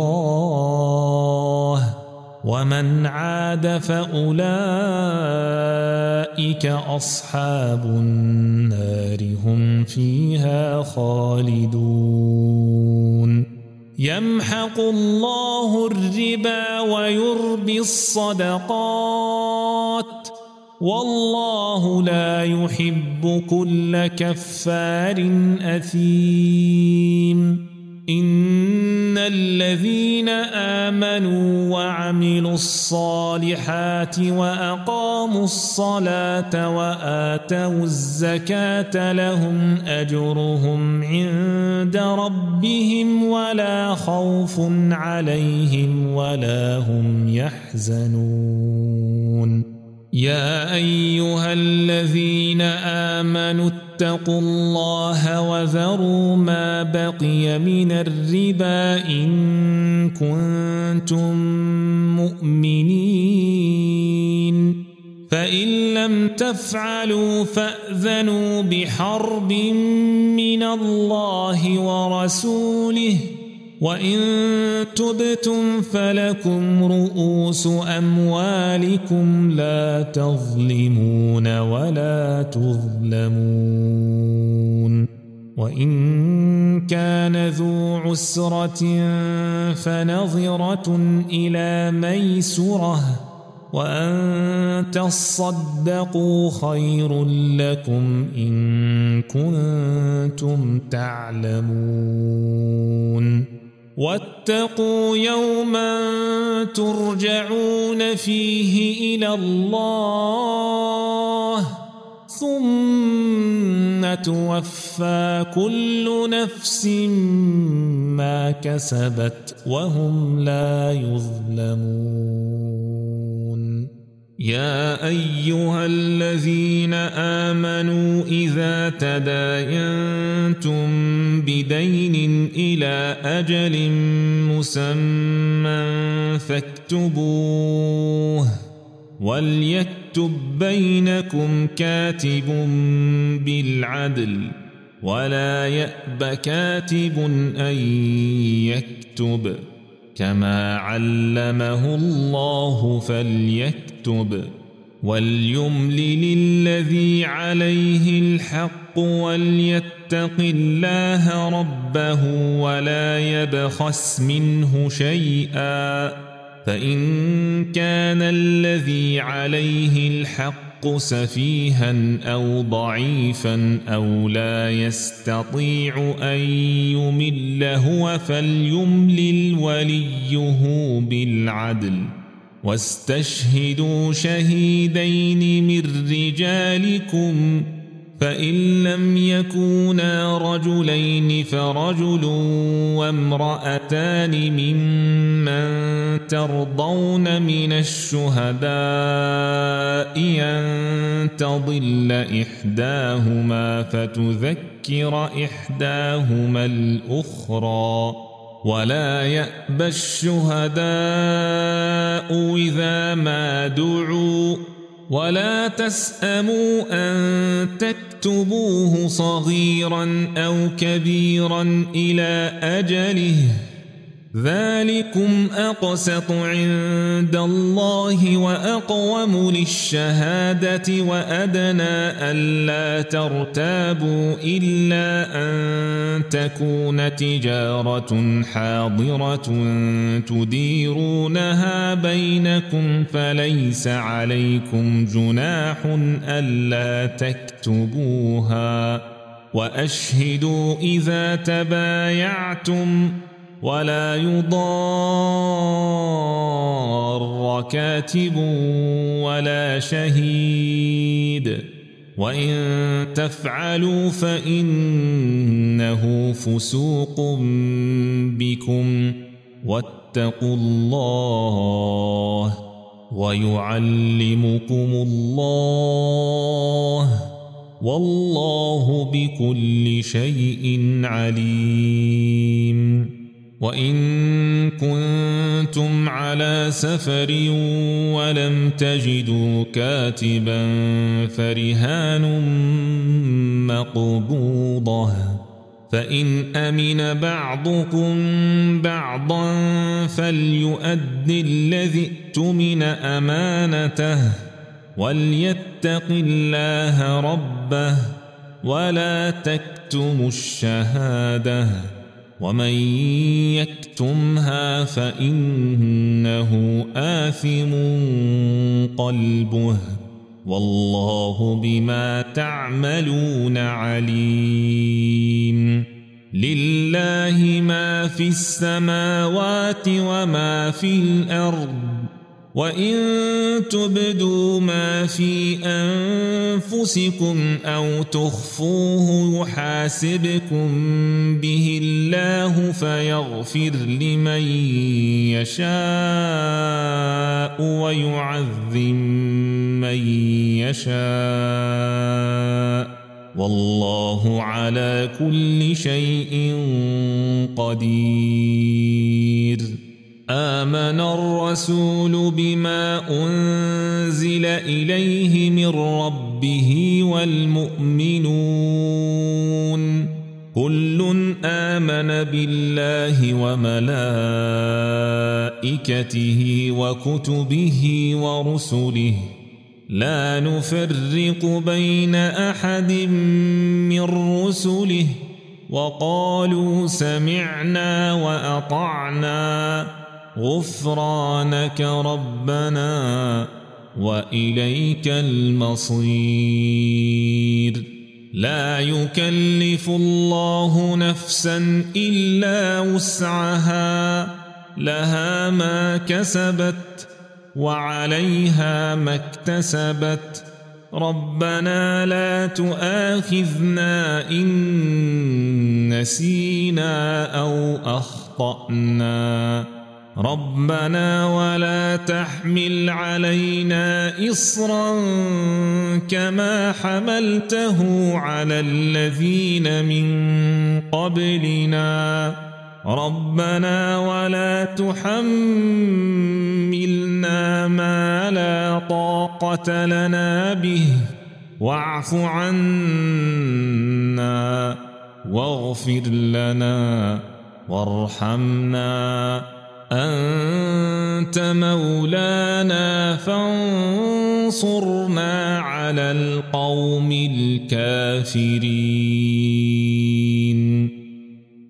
الله ومن عاد فأولئك أصحاب النار هم فيها خالدون يمحق الله الربا ويربي الصدقات والله لا يحب كل كفار أثيم إن الذين آمنوا وعملوا الصالحات وأقاموا الصلاة وآتوا الزكاة لهم أجرهم عند ربهم ولا خوف عليهم ولا هم يحزنون يا أيها الذين آمنوا اتقوا الله وذروا ما بقي من الربا إن كنتم مؤمنين فإن لم تفعلوا فأذنوا بحرب من الله ورسوله وإن تبتم فلكم رؤوس أموالكم لا تظلمون ولا تظلمون وإن كان ذو عسرة فنظرة إلى ميسرة وأن تصدقوا خير لكم إن كنتم تعلمون واتقوا يوما ترجعون فيه إلى الله ثم توفى كل نفس ما كسبت وهم لا يظلمون يا أيها الذين آمنوا إذا تداينتم بدين إلى أجل مسمى فاكتبوه وليكتب بينكم كاتب بالعدل ولا يأب كاتب أن يكتب كما علمه الله فليكتب وليملل الذي عليه الحق وليتق الله ربه ولا يبخس منه شيئا فإن كان الذي عليه الحق سفيها أو ضعيفا أو لا يستطيع أن يمل هو فليملل وليه بالعدل واستشهدوا شهيدين من رجالكم فإن لم يكونا رجلين فرجل وامرأتان ممن ترضون من الشهداء أن تضل إحداهما فتذكر إحداهما الأخرى ولا يأبى الشهداء إذا ما دعوا ولا تسأموا أن تكتبوه صغيرا أو كبيرا إلى أجله ذلكم أقسط عند الله وأقوم للشهادة وأدنى ألا ترتابوا إلا أن تكون تجارة حاضرة تديرونها بينكم فليس عليكم جناح ألا تكتبوها وأشهدوا إذا تبايعتم ولا يضار كاتب ولا شهيد وإن تفعلوا فإنه فسوق بكم واتقوا الله ويعلمكم الله والله بكل شيء عليم وإن كنتم على سفر ولم تجدوا كاتبا فرهان مقبوضة فإن أمن بعضكم بعضا فليؤد الذي ائتمن أمانته وليتق الله ربه ولا تكتموا الشهادة ومن يكتمها فإنه آثم قلبه والله بما تعملون عليم لله ما في السماوات وما في الأرض وإن تبدوا ما في أنفسكم أو تخفوه يحاسبكم به الله فيغفر لمن يشاء ويعذب من يشاء والله على كل شيء قدير آمن الرسول بما أنزل إليه من ربه والمؤمنون كل آمن بالله وملائكته وكتبه ورسله لا نفرق بين أحد من رسله وقالوا سمعنا وأطعنا غفرانك ربنا وإليك المصير. لا يكلف الله نفسا إلا وسعها لها ما كسبت وعليها ما اكتسبت ربنا لا تؤاخذنا إن نسينا أو أخطأنا ربنا ولا تحمل علينا إصرا كما حملته على الذين من قبلنا ربنا ولا تحملنا ما لا طاقة لنا به واعف عنا واغفر لنا وارحمنا أنت مولانا فانصرنا على القوم الكافرين.